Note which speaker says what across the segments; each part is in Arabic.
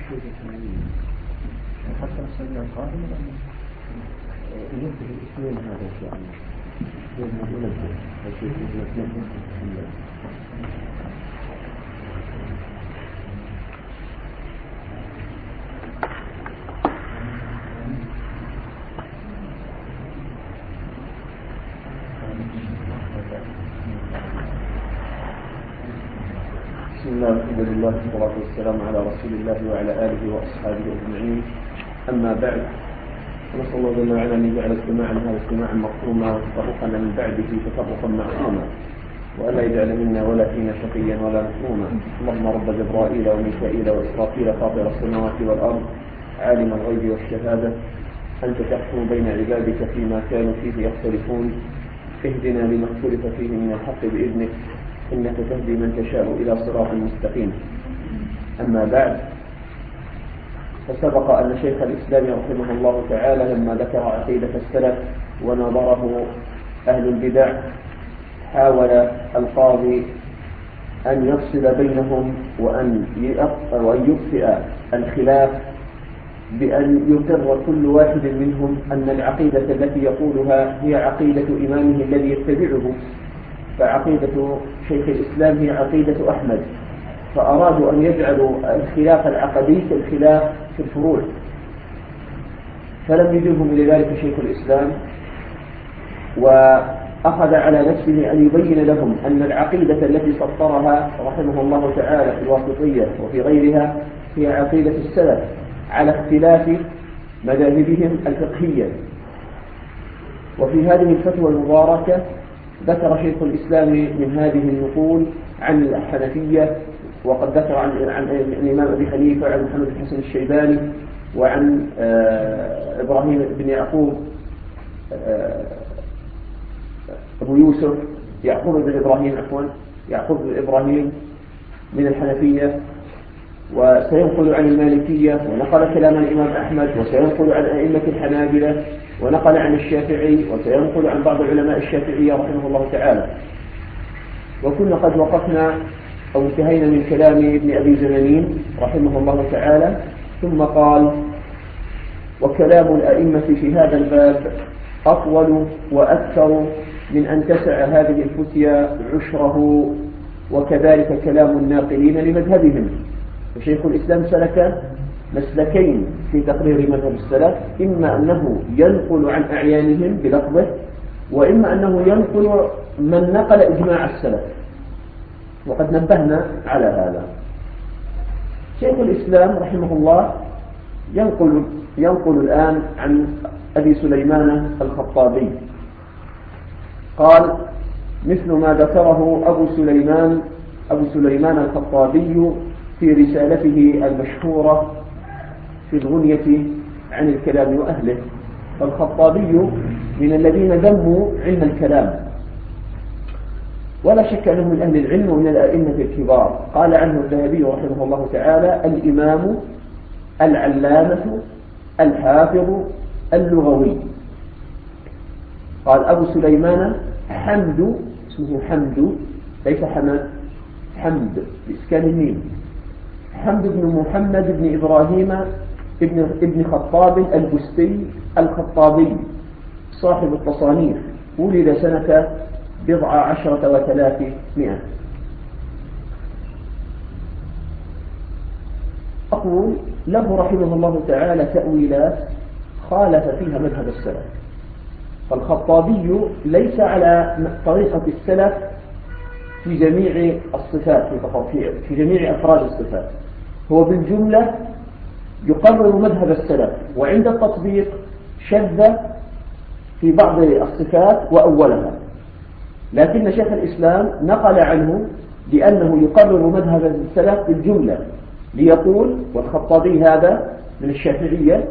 Speaker 1: حتى السنة القادمة ينبه الاثنين هذا إن شاء الله ينبه
Speaker 2: بسم الله والحمد لله والصلاة والسلام على رسول الله وعلى آله وأصحابه أجمعين. أما بعد، نسأل الله جل وعلا أن يجعل اجتماعنا هذا اجتماعا مقسوما وتفرقنا من بعده تفرقا معصوما، وألا يجعل منا ولا فينا شقيا ولا محروما. اللهم رب جبرائيل وميكائيل وإسرافيل فاطر السماوات والأرض عالم الغيب والشهادة، أنت تحكم بين عبادك فيما كانوا فيه يختلفون، اهدنا لما اختلف فيه من الحق بإذنك، إنك تهدي من تشاء إلى صراط مستقيم. أما بعد، فسبق أن شيخ الإسلام رحمه الله تعالى لما ذكر عقيدة السلف ونظره أهل البدع حاول القاضي أن يفصل بينهم وأن يطفئ الخلاف بأن يقر كل واحد منهم أن العقيدة التي يقولها هي عقيدة إمامه الذي يتبعه، فعقيدة شيخ الإسلام هي عقيدة أحمد، فأرادوا أن يجعلوا الخلاف العقدي كالخلاف في الفروع، فلم يجبهم إلى ذلك شيخ الإسلام، وأخذ على نفسه أن يبين لهم أن العقيدة التي سطرها رحمه الله تعالى في الواسطية وفي غيرها هي عقيدة السلف على اختلاف مذاهبهم الفقهية. وفي هذه الفتوى المباركة ذكر شيخ الإسلام من هذه النقول عن الحنفية، وقد ذكر عن الإمام أبي حنيفة وعن محمد بن حسن الشيباني وعن إبراهيم بن يعقوب أبو يوسف يعقوب بن إبراهيم من الحنفية، وسينقل عن المالكية، ونقل كلام الإمام أحمد، وسينقل عن أئمة الحنابلة، ونقل عن الشافعي، وسينقل عن بعض علماء الشافعية رحمه الله تعالى. وكنا قد وقفنا أو انتهينا من كلام ابن أبي زمانين رحمه الله تعالى، ثم قال: وكلام الأئمة في هذا الباب أطول وأكثر من أن تسع هذه الفتيا عشره، وكذلك كلام الناقلين لمذهبهم. وشيخ الإسلام سلك مسلكين في تقرير مذهب السلف، إما أنه ينقل عن أعيانهم بلفظه، وإما أنه ينقل من نقل إجماع السلف، وقد نبهنا على هذا. شيخ الإسلام رحمه الله ينقل الآن عن أبي سليمان الخطابي، قال: مثل ما ذكره أبو سليمان الخطابي في رسالته المشهورة في الغنية عن الكلام وأهله. فالخطابي من الذين ذموا علم الكلام، ولا شك أنه من أهل العلم ومن الأئمة الكبار. قال عنه الذهبي رحمه الله تعالى: الإمام العلامة الحافظ اللغوي. قال أبو سليمان حمد، اسمه حمد ليس حمد، حمد بإسكان الميم، حمد بن محمد بن إبراهيم ابن خطاب البستي الخطابي صاحب التصانيف، ولد سنة 17 و300. أقول له رحمه الله تعالى تأويلات خالف فيها مذهب السلف. فالخطابي ليس على طريقة السلف في جميع الصفات، في جميع أفراد الصفات، هو بالجملة يقرر مذهب السلف، وعند التطبيق شذ في بعض الصفات وأولها. لكن شيخ الإسلام نقل عنه بأنه يقرر مذهب السلف بالجملة، ليقول، والخطابي هذا من الشافعية،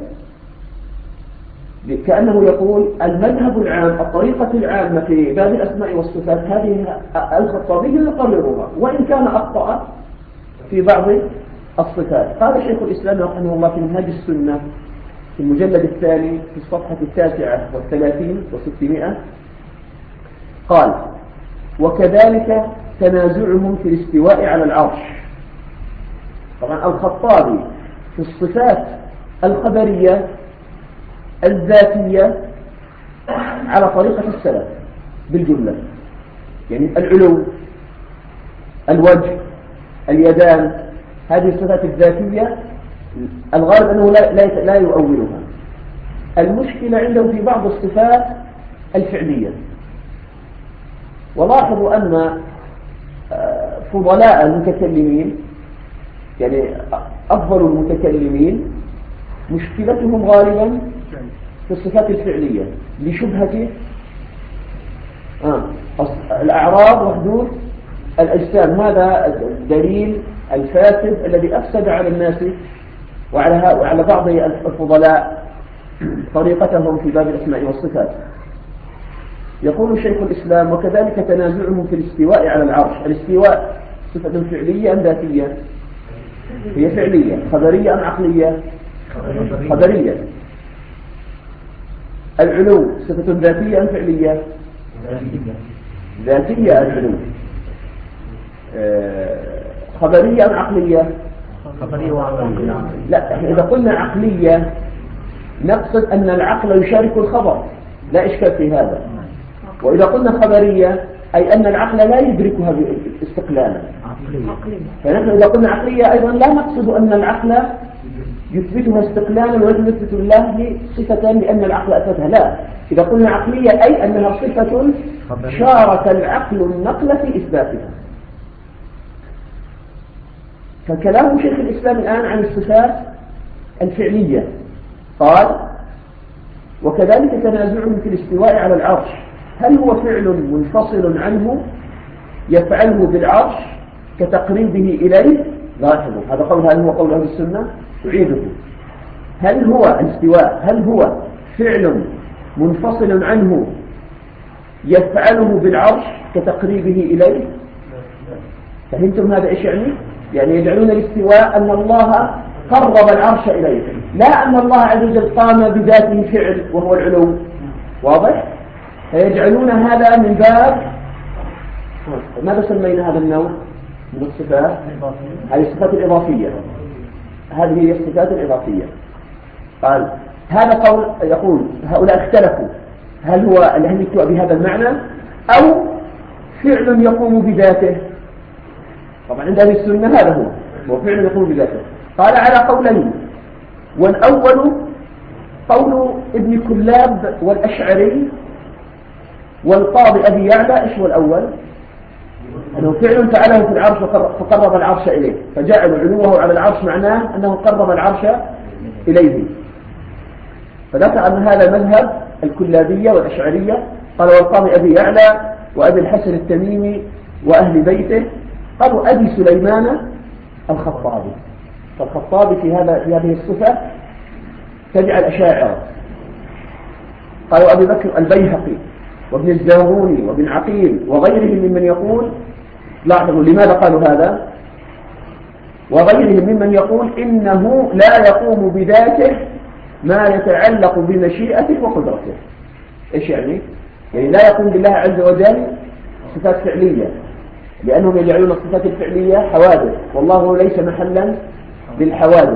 Speaker 2: كأنه يقول المذهب العام، الطريقة العامة في باب الأسماء والصفات هذه الخطابي يقررها، وإن كان أخطأ في بعض الصفات. قال شيخ الإسلام رحمه الله في منهاج السنة في المجلد الثاني في الصفحة 39 و600، قال: وكذلك تنازعهم في الاستواء على العرش. طبعا الخطابي في الصفات الخبرية الذاتية على طريقة السلف بالجملة، يعني العلو، الوجه، اليدان، هذه الصفات الذاتية الغالب أنه لا يؤولها. المشكلة عنده في بعض الصفات الفعلية. ولاحظوا أن فضلاء المتكلمين، يعني أفضل المتكلمين، مشكلتهم غالبا في الصفات الفعلية لشبهة الأعراض وحدود الأجسام. هذا الدليل الفاسد الذي أفسد على الناس وعلى بعض الفضلاء طريقتهم في باب الأسماء والصفات. يقول شيخ الإسلام: وكذلك تنازعهم في الاستواء على العرش. الاستواء صفة فعلية أم ذاتية؟ هي فعلية. خبرية أم عقلية؟ خبرية. العلو صفة ذاتية أم فعلية؟ ذاتية. العلو خبرية أم عقلية؟
Speaker 1: خبرية وعقلية.
Speaker 2: لا، إذا قلنا عقلية نقصد أن العقل يشارك الخبر، لا إشكال في هذا. وإذا قلنا خبرية أي أن العقل لا يدركها استقلالا. فنحن إذا قلنا عقلية أيضا لا نقصد أن العقل يثبتها استقلالا ويجب يثبت الله صفة لأن العقل أثبتها، لا. إذا قلنا عقلية أي أنها صفة شارك العقل النقل في إثباتها. فكلام شيخ الإسلام الآن عن الصفات الفعلية. قال: وكذلك تنازعهم في الاستواء على العرش، هل هو فعل منفصل عنه يفعله بالعرش كتقريبه إليه؟ لاحظوا هذا قول، هل هو قول أهل السنة؟ تعيده. هل هو الاستواء هل هو فعل منفصل عنه يفعله بالعرش كتقريبه إليه؟ فهمتم هذا إيش يعني؟ يعني يجعلون الاستواء أن الله قرب العرش إليه، لا أن الله عز وجل قام بذاته فعل وهو العلو. واضح؟ فيجعلون هذا من باب، ماذا سمينا هذا النوع من الصفات؟ هذه الصفات الإضافية. هذه هي الصفات الإضافية. قال هذا قول، يقول هؤلاء اختلفوا هل هو الاستواء بهذا المعنى أو فعل يقوم بذاته. طبعا عند أهل السنة هذا هو فعل يقوم بذاته. قال على قولين، والأول قول ابن كلاب والأشعري والقاضي أبي يعلى. إيش هو الأول؟ أنه فعل فعله في العرش فقرب العرش إليه، فجعل علوه على العرش معناه أنه قرب العرش إليه. فذكر أن هذا مذهب الكلابية والأشعرية. قال والقاضي أبي يعلى وأبي الحسن التميمي وأهل بيته. قالوا أبي سليمان الخطابي. فالخطابي في هذه الصفة تبع الأشاعرة. قالوا أبي بكر البيهقي وابن الزاهوني وابن عقيل وغيرهم ممن يقول، لاحظوا لماذا قالوا هذا، وغيرهم ممن يقول إنه لا يقوم بذاته ما يتعلق بمشيئته وقدرته. إيش يعني؟ يعني لا يقوم بالله عز وجل صفات فعلية، لأنهم يجعلون الصفات الفعلية حوادث والله ليس محلا للحوادث.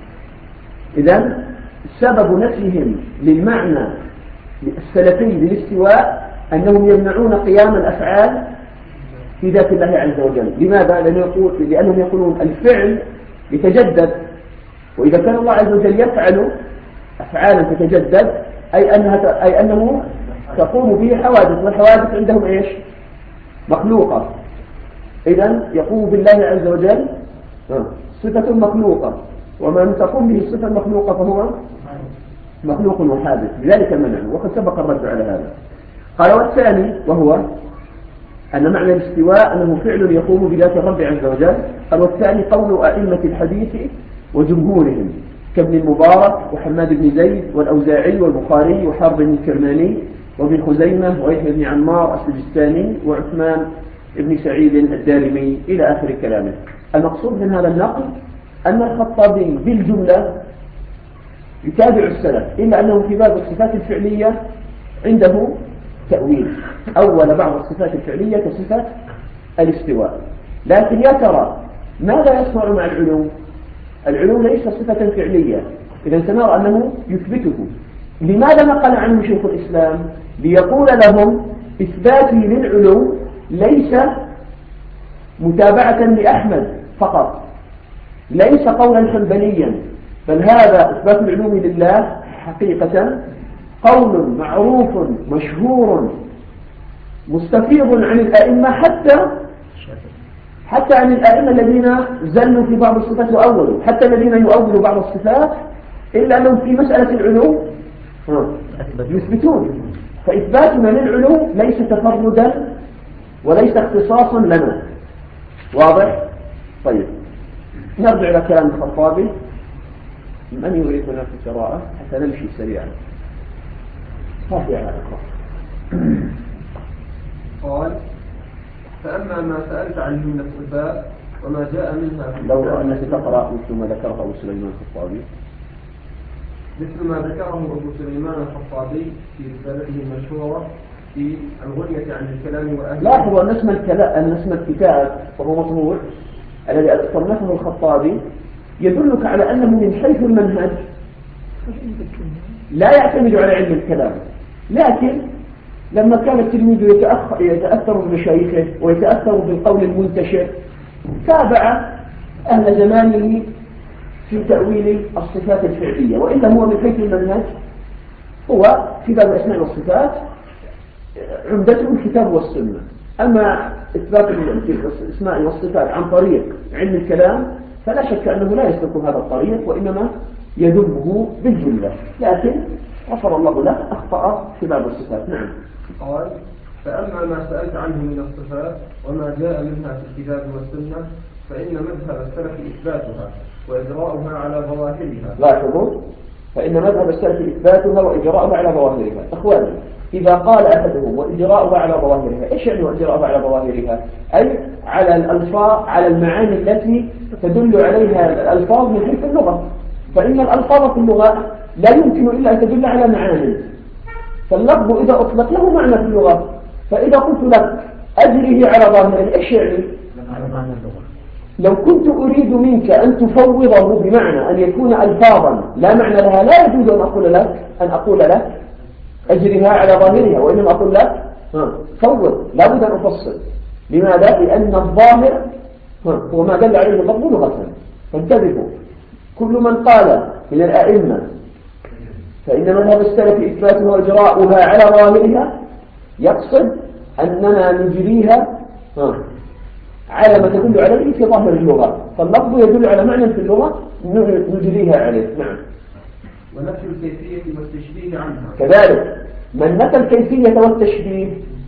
Speaker 2: إذن سبب نفيهم للمعنى السلفي للاستواء أنهم يمنعون قيام الأفعال في ذات الله عز وجل. لماذا؟ لأنهم يقولون الفعل يتجدد، وإذا كان الله عز وجل يفعل أفعالا تتجدد أي أنه تقوم به حوادث، والحوادث عندهم إيش؟ مخلوقة. إذن يقوم بالله عز وجل صفة مخلوقة، ومن تقوم به الصفة المخلوقة فهو مخلوق وحادث، لذلك منعه، وقد سبق الرد على هذا. قال والثاني وهو أن معنى الاستواء أنه فعل يقوم بذات الرب عز وجل. قال والثاني قول أئمة الحديث وجمهورهم كابن المبارك وحماد بن زيد والأوزاعي والبخاري وحرب بن الكرماني وابن خزيمة ويحيى بن عمار السجستاني وعثمان بن سعيد الدارمي إلى آخر كلامه. المقصود من هذا النقل أن الخطابي بالجملة يتابع السلف، إلا أنه في باب الصفات الفعلية عنده تأويل، أول بعض الصفات الفعلية كصفة الاستواء. لكن يا ترى ماذا يصنع مع العلو؟ العلو ليس صفة فعلية، إذا سنرى أنه يثبته. لماذا نقل عنه شيخ الإسلام؟ ليقول لهم إثباتي للعلو ليس متابعة لأحمد فقط، ليس قولا حنبليا، بل هذا إثبات العلو لله حقيقة قول معروف مشهور مستفيض عن الأئمة، حتى عن الأئمة الذين زلوا في بعض الصفات وأولوا، حتى الذين يؤولوا بعض الصفات إلا أنهم في مسألة العلو يثبتون. فإثباتنا للعلو ليس تفردا وليس اختصاصا لنا. واضح؟ طيب نرجع إلى كلام الخطابي. من يريدنا في القراءة حتى نمشي سريعا؟ هاتي على اقرأ.
Speaker 3: قال: فأما ما سألت عنه من الصفات وما جاء منها في
Speaker 2: لو أنك تقرأ مثل ما ذكره أبو سليمان الخطابي،
Speaker 3: مثل ما ذكره أبو سليمان الخطابي في رسالته المشهورة في الغنية عن الكلام وأهله.
Speaker 2: لاحظوا أن اسم الكتاب وهو مطبوع الذي صنفه الخطابي يدلك على أنه من حيث المنهج لا يعتمد على علم الكلام، لكن لما كان التلميذ يتأثر بمشايخه ويتأثر بالقول المنتشر تابع أهل زمانه في تأويل الصفات الفعلية، وإلا هو من حيث المنهج هو في باب الأسماء والصفات عمدته الكتاب والسنة. أما إثبات الأسماء والصفات عن طريق علم الكلام فلا شك أنه لا يسلك هذا الطريق، وإنما يذمه بالجملة، لكن غفر الله له أخطأ في باب الصفات. نعم.
Speaker 3: قال: فأما ما سألت عنه من الصفات وما جاء منها في الكتاب والسنة فإن مذهب السلف إثباتها وإجراؤها على ظواهرها.
Speaker 2: لاحظوا، فإن مذهب السلف إثباتها وإجراؤها على ظواهرها. أخواني، إذا قال أحدهم وإجراؤها على ظواهرها، إيش يعني وإجراؤها على ظواهرها؟ أي على الألفاظ، على المعاني التي تدل عليها الألفاظ من حيث اللغة، فإن الألفاظ في اللغة لا يمكن إلا أن تدل على معاني، فاللفظ إذا أطلق له معنى في اللغة، فإذا قلت لك أجره على ظاهره إيش يعني؟ لو كنت أريد منك أن تفوضه بمعنى أن يكون ألفاظا لا معنى لها لا يجوز أن أقول لك أجرها على ظاهرها، وإنما أقول لك فوض، لا بد أن أفصل. لماذا؟ لأن الظاهر هو ما دل عليه اللفظ لغة. فانتبهوا، كل من قال من الأئمة فإن مذهب السلف إثباتها وإجراؤها على ظاهرها يقصد أننا نجريها على ما تدل عليه في ظاهر اللغة، فاللفظ يدل على معنى في اللغة نجريها عليه. نعم.
Speaker 3: ونفي الكيفية والتشبيه عنها
Speaker 2: كذلك من نفى الكيفية والتشبيه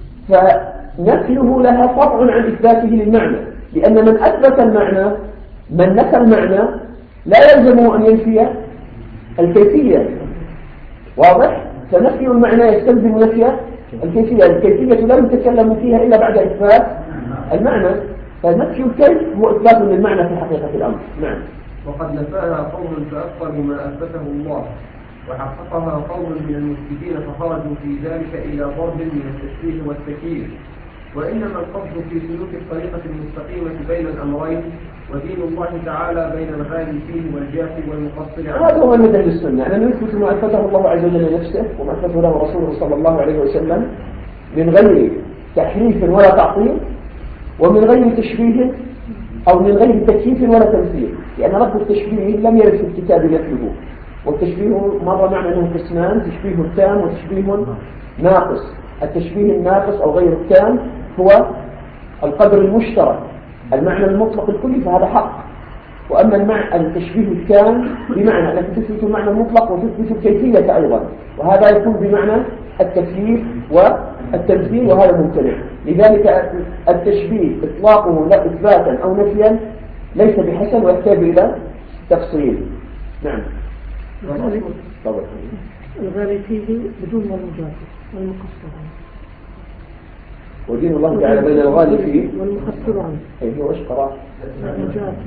Speaker 2: فنفيه لها طبع عن إثباته للمعنى، لأن من أثبت المعنى من نفى المعنى لا يلزمه أن ينفي الكيفية. واضح؟ فنفي المعنى يستلزم نفي الكيفية. الكيفية لا يتكلم فيها إلا بعد إثبات المعنى، فنفي الكيف هو إثبات للمعنى في حقيقة الأمر. نعم.
Speaker 3: وقد نفاها قوم فأبطلوا ما أثبته الله، وحققها قوم من المثبتين فخرجوا في ذلك إلى ضرب من التشبيه والتكييف. وإنما القصد في سلوك الطريقة المستقيمة بين الأمرين، ودين الله تعالى بين الغالي فيه والجافي والمقصر عنه.
Speaker 2: هذا هو المذهب السنة، أن نثبت ما أثبته الله عز وجل لنفسه وما أثبته له رسوله صلى الله عليه وسلم من غير تحريف ولا تعطيل، ومن غير تشبيه أو من غير تكييف ولا تمثيل، لأن لفظ التشبيه لم يرد في الكتاب نفيه. والتشبيه مر معنا أنه قسمان: تشبيه تام وتشبيه ناقص. التشبيه الناقص أو غير التام هو القدر المشترك، المعنى المطلق الكلي، فهذا حق. وأما التشبيه التام بمعنى أنك تثبت المعنى المطلق وتثبت الكيفية أيضا، وهذا يكون بمعنى التكييف والتمثيل، وهذا ممتنع. لذلك التشبيه إطلاقه لا إثباتا أو نفيا ليس بحسن ويحتاج إلى تفصيل. نعم.
Speaker 1: الغالي فيه بدون والمجافي والمقصر عنه.
Speaker 2: ودين الله تعالى بين الغالي فيه
Speaker 1: والمقصر عنه.
Speaker 2: أي هو إيش قرأ؟
Speaker 1: المجافي.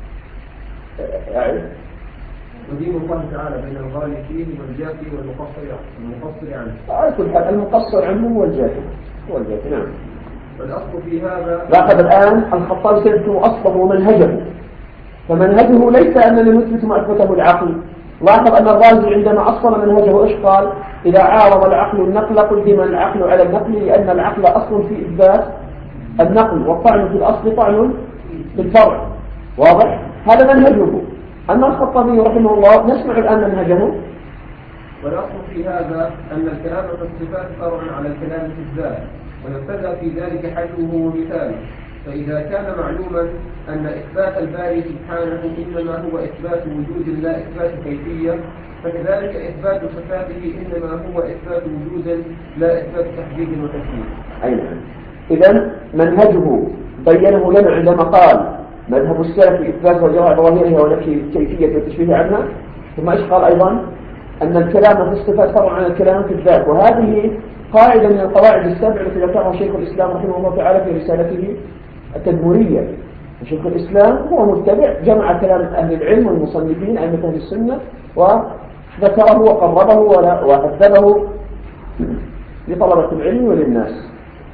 Speaker 3: ودين الله تعالى بين الغالي فيه والجافي والمقصر عنه.
Speaker 2: على كل حال المقصر عنه هو الجافي. نعم.
Speaker 3: فالأصل في هذا،
Speaker 2: لاحظ الآن الخطابي سيذكر أصله ومنهجه، فمنهجه ليس أننا نثبت ما أثبته العقل. لاحظ أن الرازي عندما أصل منهجه إيش قال؟ إذا عارض العقل النقل قدم العقل على النقل لأن العقل أصل في إثبات النقل، والطعن في الأصل طعن في الفرع. واضح؟ هذا منهجه. أما الخطابي رحمه الله نسمع الآن منهجه.
Speaker 3: والأصل في هذا أن الكلام في الصفات فرع على الكلام في الذات، ويبتدأ في ذلك حجمه ومثاله. فإذا كان معلوما أن إثبات الباري سبحانه إنما هو إثبات وجود لا إثبات كيفية، فكذلك إثبات صفاته إنما هو إثبات وجود لا إثبات تحديد وتكييف.
Speaker 2: أي نعم. إذن منهجه بينه لنا عندما قال مذهب السلف في إثبات وجوهر ظاهرها ونفي كيفية والتشبيه عنها، ثم إيش قال أيضا؟ أن الكلام في الصفات فرع عن الكلام في الذات، وهذه قاعدة من القواعد السبع التي ذكرها شيخ الإسلام رحمه الله تعالى في رسالته التدمرية. شيخ الإسلام هو متبع جمع كلام أهل العلم والمصنفين أئمة أهل السنة وذكره وقربه وأثبته لطلبة العلم وللناس.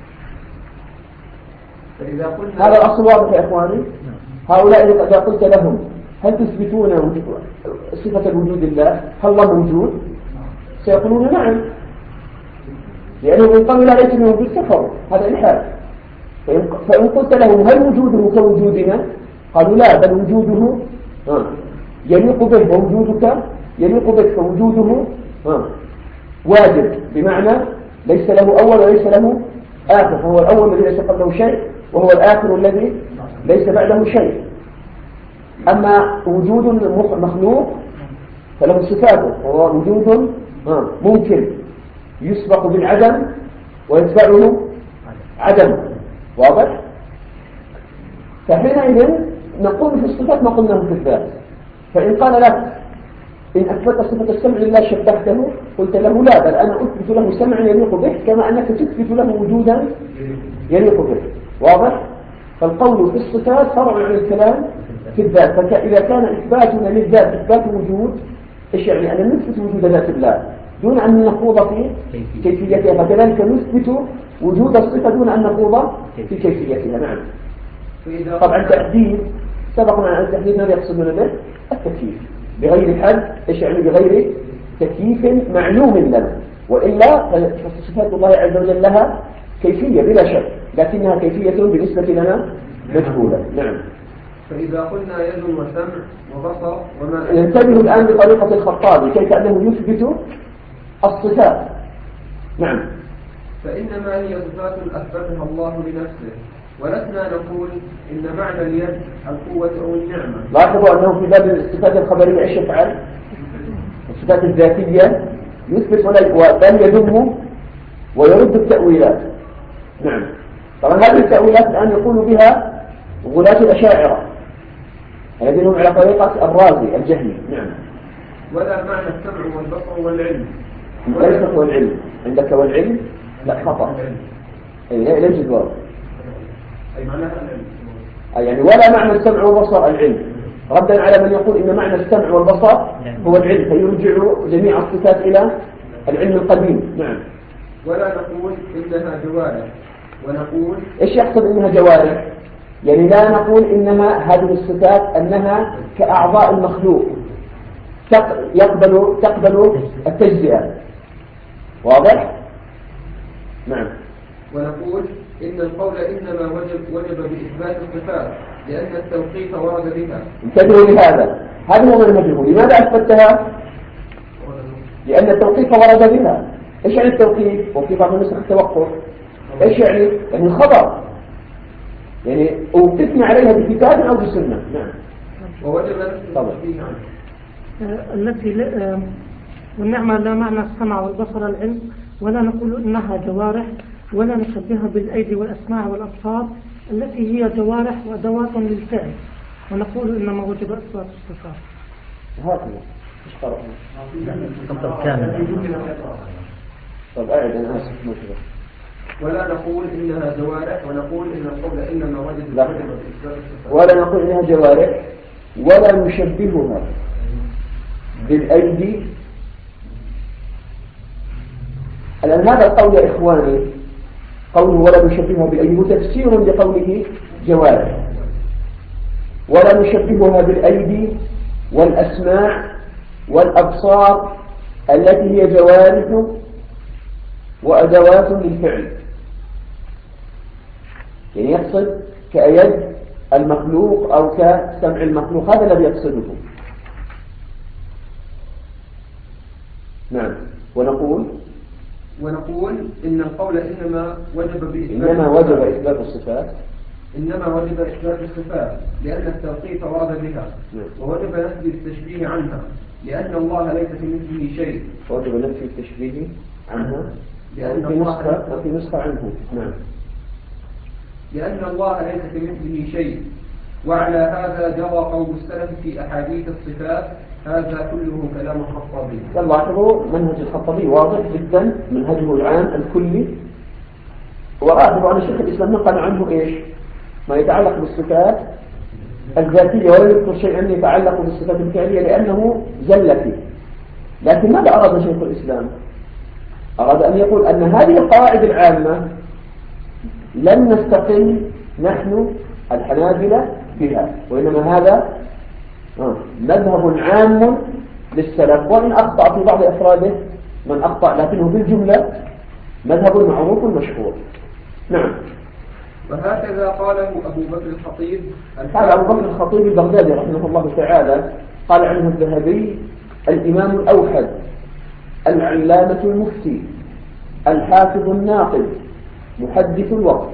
Speaker 2: هذا الأصل واضح يا إخواني. هؤلاء إذا قلت لهم هل تثبتون صفة الوجود لله؟ هل الله موجود؟ سيقولون نعم، لأنه إن قالوا لا ليس موجود كفروا، هذا إلحاد. فإن قلت لهم هل وجوده كوجودنا؟ قالوا لا، بل وجوده يليق به، ووجودك يليق بك، فوجوده واجب، بمعنى ليس له أول وليس له آخر، فهو الأول الذي ليس قبله شيء، وهو الآخر الذي ليس بعده شيء. أما وجود مخلوق فله صفاته، وهو وجود ممكن يسبق بالعدم ويتبعه عدم. واضح؟ فحينئذ نقول في الصفات ما قلناه في الذات. فإن قال لك إن أثبت صفة السمع لله شبهته، قلت له لا، بل أنا أثبت له سمعا يليق به كما أنك تثبت له وجودا يليق به. واضح؟ فالقول في الصفات فرع عن الكلام في الذات. فإذا كان إثباتنا للذات إثبات وجود، إيش يعني؟ أن نثبت وجود ذات الله دون أن نخوض في كيفيتها، فكذلك نثبت وجود الصفة دون أن نخوض في كيفيتها. نعم. طبعا تحديد سبق معنا التحديد ماذا يقصدون به؟ التكييف بغير حد، إيش يعني؟ بغير تكييف معلوم لنا، وإلا فصفات الله عز وجل لها كيفية بلا شك، لكنها كيفية بالنسبة لنا مجهولة. نعم.
Speaker 3: فإذا قلنا يد وسمع وبصر وما
Speaker 2: ننتبه الآن بطريقة الخطابي كيف أنه يثبت الصفات. نعم.
Speaker 3: فإنما هي صفات أثبتها الله لنفسه، ولسنا نقول إن معنى اليد القوة أو النعمة.
Speaker 2: لاحظوا أنه في باب الصفات الخبرية إيش يفعل؟ الصفات الذاتية يثبت بل يذم ويرد التأويلات. نعم. طبعا هذه التأويلات الآن يقول بها غلاة الأشاعرة الذين هم على طريقة الرازي الجهمي. نعم.
Speaker 3: ولا معنى السمع والبصر والعلم.
Speaker 2: ليس والعلم عندك والعلم لا خطأ. لا يوجد واو.
Speaker 3: أي معناها العلم.
Speaker 2: يعني ولا معنى السمع والبصر العلم، ردا على من يقول إن معنى السمع والبصر هو العلم، فيرجع جميع الصفات إلى العلم القديم. نعم.
Speaker 3: ولا نقول إنها جوارح، ونقول
Speaker 2: إيش يقصد إنها جوارح؟ يعني لا نقول إنما هذه الصفات أنها كأعضاء المخلوق تقبل التجزئة. واضح؟ نعم.
Speaker 3: ونقول إن القول إنما وجب بإثبات الصفات لأن التوقيف ورد بها.
Speaker 2: انتبهوا لهذا، هذا هو منهجه. لماذا أثبتها؟ لأن التوقيف ورد بها. إيش يعني التوقيف؟ وفي بعض النسخ التوقف. إيش يعني؟ يعني الخبر، يعني أوقفنا عليها بكتاب أو بسنة. نعم.
Speaker 3: ووجب
Speaker 2: طبعا.
Speaker 1: التي والنعمة لا معنى السمع والبصر العلم، ولا نقول إنها جوارح، ولا نشبهها بالأيدي والأسماع والأبصار التي هي جوارح وأدوات للفعل، ونقول إنما وجب إثبات الصفات.
Speaker 2: هكذا. إيش قرأنا؟ طب أعد أنا آسف مشكلة.
Speaker 3: ولا نقول إنها جوارح، ونقول إن القول إنما وجب
Speaker 2: ولا نقول إنها جوارح، ولا نشبهها بالأيدي. الآن هذا القول يا إخواني قوله ولا نشبهها بالأيدي تفسير لقوله جوارح. ولا نشبهها بالأيدي والأسماع والأبصار التي هي جوارح وأدوات للفعل. يعني يقصد كيد المخلوق أو كسمع المخلوق، هذا الذي يقصده. نعم. ونقول إن القول إنما وجب إثبات الصفات لأن التوقيف ورد بها، ووجب نفي التشبيه عنها لأن الله ليس كمثله شيء. وجب نفي التشبيه عنها لأن الله في نسخة عنه. نعم. لأن الله ليس كمثله شيء. وعلى هذا جرى قول السلف في أحاديث الصفات. هذا كله كلام الخطابي. لاحظوا منهج الخطابي واضح جدا، منهجه العام الكلي. ولاحظوا أن شيخ الإسلام نقل عنه إيش؟ ما يتعلق بالصفات الذاتية، ولا يذكر شيئا يتعلق بالصفات الفعلية لأنه زل فيه. لكن ماذا أراد شيخ الإسلام؟ أراد أن يقول أن هذه القواعد العامة لن نستقل نحن الحنابلة بها، وإنما هذا مذهب عام للسلف، وإن أخطأ في بعض أفراده من أخطأ، لكنه في الجملة مذهب معروف مشهور. نعم. وهكذا قاله أبو بكر الخطيب. قال أبو بكر الخطيب البغدادي رحمه الله تعالى، قال عنه الذهبي: الإمام الأوحد، العلامة المفتي، الحافظ الناقد، محدث الوقت،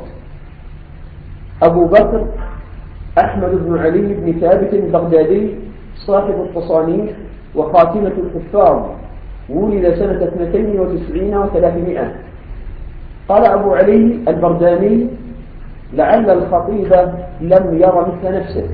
Speaker 2: أبو بكر أحمد بن علي بن ثابت البغدادي، صاحب التصانيف وخاتمة الحفاظ، ولد سنة 92 و300. قال أبو علي البرداني: لعل الخطيب لم ير مثل نفسه.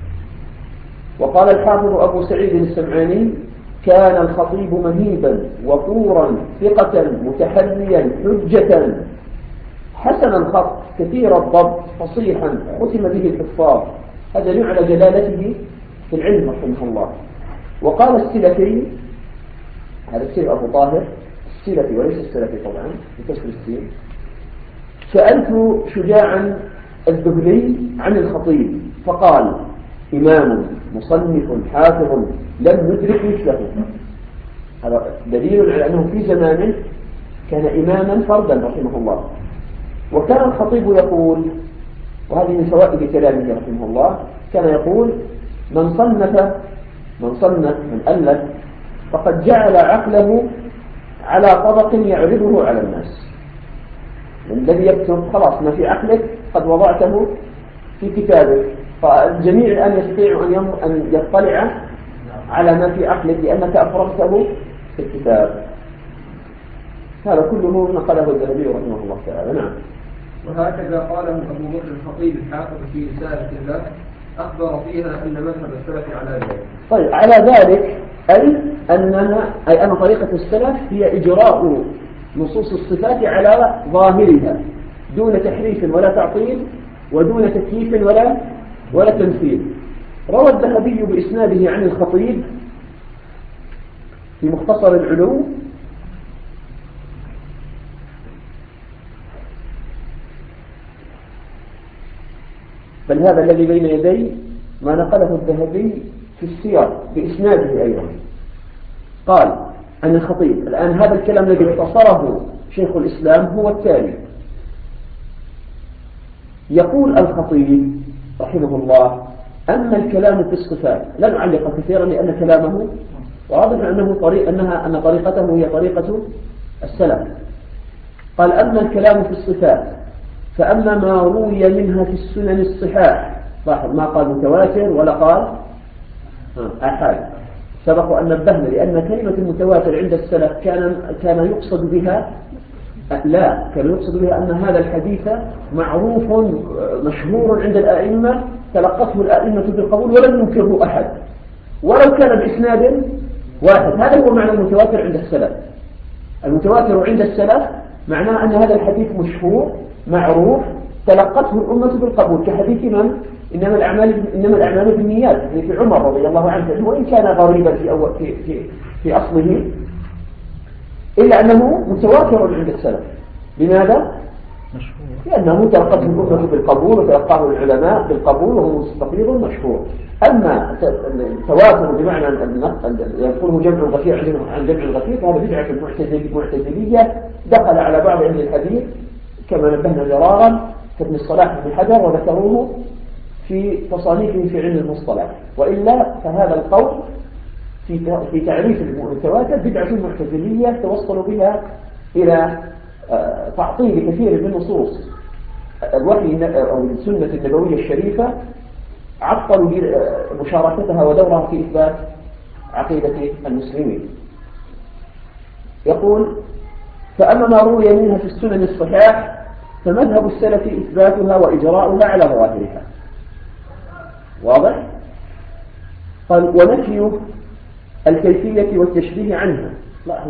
Speaker 2: وقال الحافظ أبو سعيد السمعاني: كان الخطيب مهيبا وقورا ثقة متحليا حجة حسن الخط كثير الضبط فصيحا ختم به الحفاظ. هذا يدل على جلالته في العلم رحمه الله. وقال السلفي، هذا السلف أبو طاهر السلفي وليس السلفي طبعا بكسر السين: سألت شجاعا الذهلي عن الخطيب فقال: إمام مصنف حافظ لم ندرك مثله. هذا دليل على أنه في زمانه كان إماما فردا رحمه الله. وكان الخطيب يقول، وهذه من فوائد كلامه رحمه الله، كان يقول: من ألف فقد جعل عقله على طبق يعرضه على الناس. الذي يكتب خلاص ما في عقلك قد وضعته في كتابك، فالجميع الآن يستطيع أن يطلع على ما في عقلك لأنك أفرغته في الكتاب. هذا كله نقله الذهبي رحمه الله تعالى. نعم. وهكذا قاله أبو بكر الخطيب الحافظ في رسالة له، أخبر فيها أن مذهب السلف على ذلك. طيب، على ذلك أي أن طريقة السلف هي إجراء نصوص الصفات على ظاهرها دون تحريف ولا تعطيل ودون تكييف ولا تمثيل. روى الذهبي بإسناده عن الخطيب في مختصر العلوم بل هذا الذي بين يدي ما نقله الذهبي في السير بإسناده أيضا. قال عن الخطيب، الآن هذا الكلام الذي اختصره شيخ الإسلام هو التالي: يقول الخطيب رحمه الله: أما الكلام في الصفات، لا نعلق كثيرا لأن كلامه واضح أن طريقته هي طريقة السلف. قال: أما الكلام في الصفات فأما ما روي منها في السنن الصحاح، لاحظ ما قال متواتر ولا قال آحاد، سبق أن نبهنا لأن كلمة المتواتر عند السلف كان يقصد بها كان يقصد بها أن هذا الحديث معروف مشهور عند الآئمة، تلقته الآئمة بالقبول ولم ينكره أحد ولو كان بإسناد واحد. هذا هو معنى المتواتر عند السلف. المتواتر عند السلف معناه أن هذا الحديث مشهور معروف تلقته الأمة بالقبول، كحديث من إنما الأعمال بالنيات في عمر رضي الله عنه، وإن كان غريبا في أصله إلا أنه متواتر عند السلف. لماذا؟ لأنه تلقته الأمة بالقبول وتلقاه العلماء بالقبول وهو مستقيم مشهور. أما التواتر بمعنى يقوله جمع غفير عن جمع غفير فهذا بدعة معتزلية دخل على بعض أهل الحديث كما نبهنا مرارا كابن الصلاح بن حجر وذكروه في تصانيفه في علم المصطلح. وإلا فهذا القول في تعريف المتواتر بدعة معتزلية توصلوا بها إلى تعطيل كثير من نصوص الوحي أو السنة النبوية الشريفة، عطلوا مشاركتها ودورها في إثبات عقيدة المسلمين. يقول: فأما ما روي منها في السنن الصحاح فمذهب السلف إثباتها وإجراؤها على ظواهرها. واضح؟ قال: ونفي الكيفية والتشبيه عنها. لاحظوا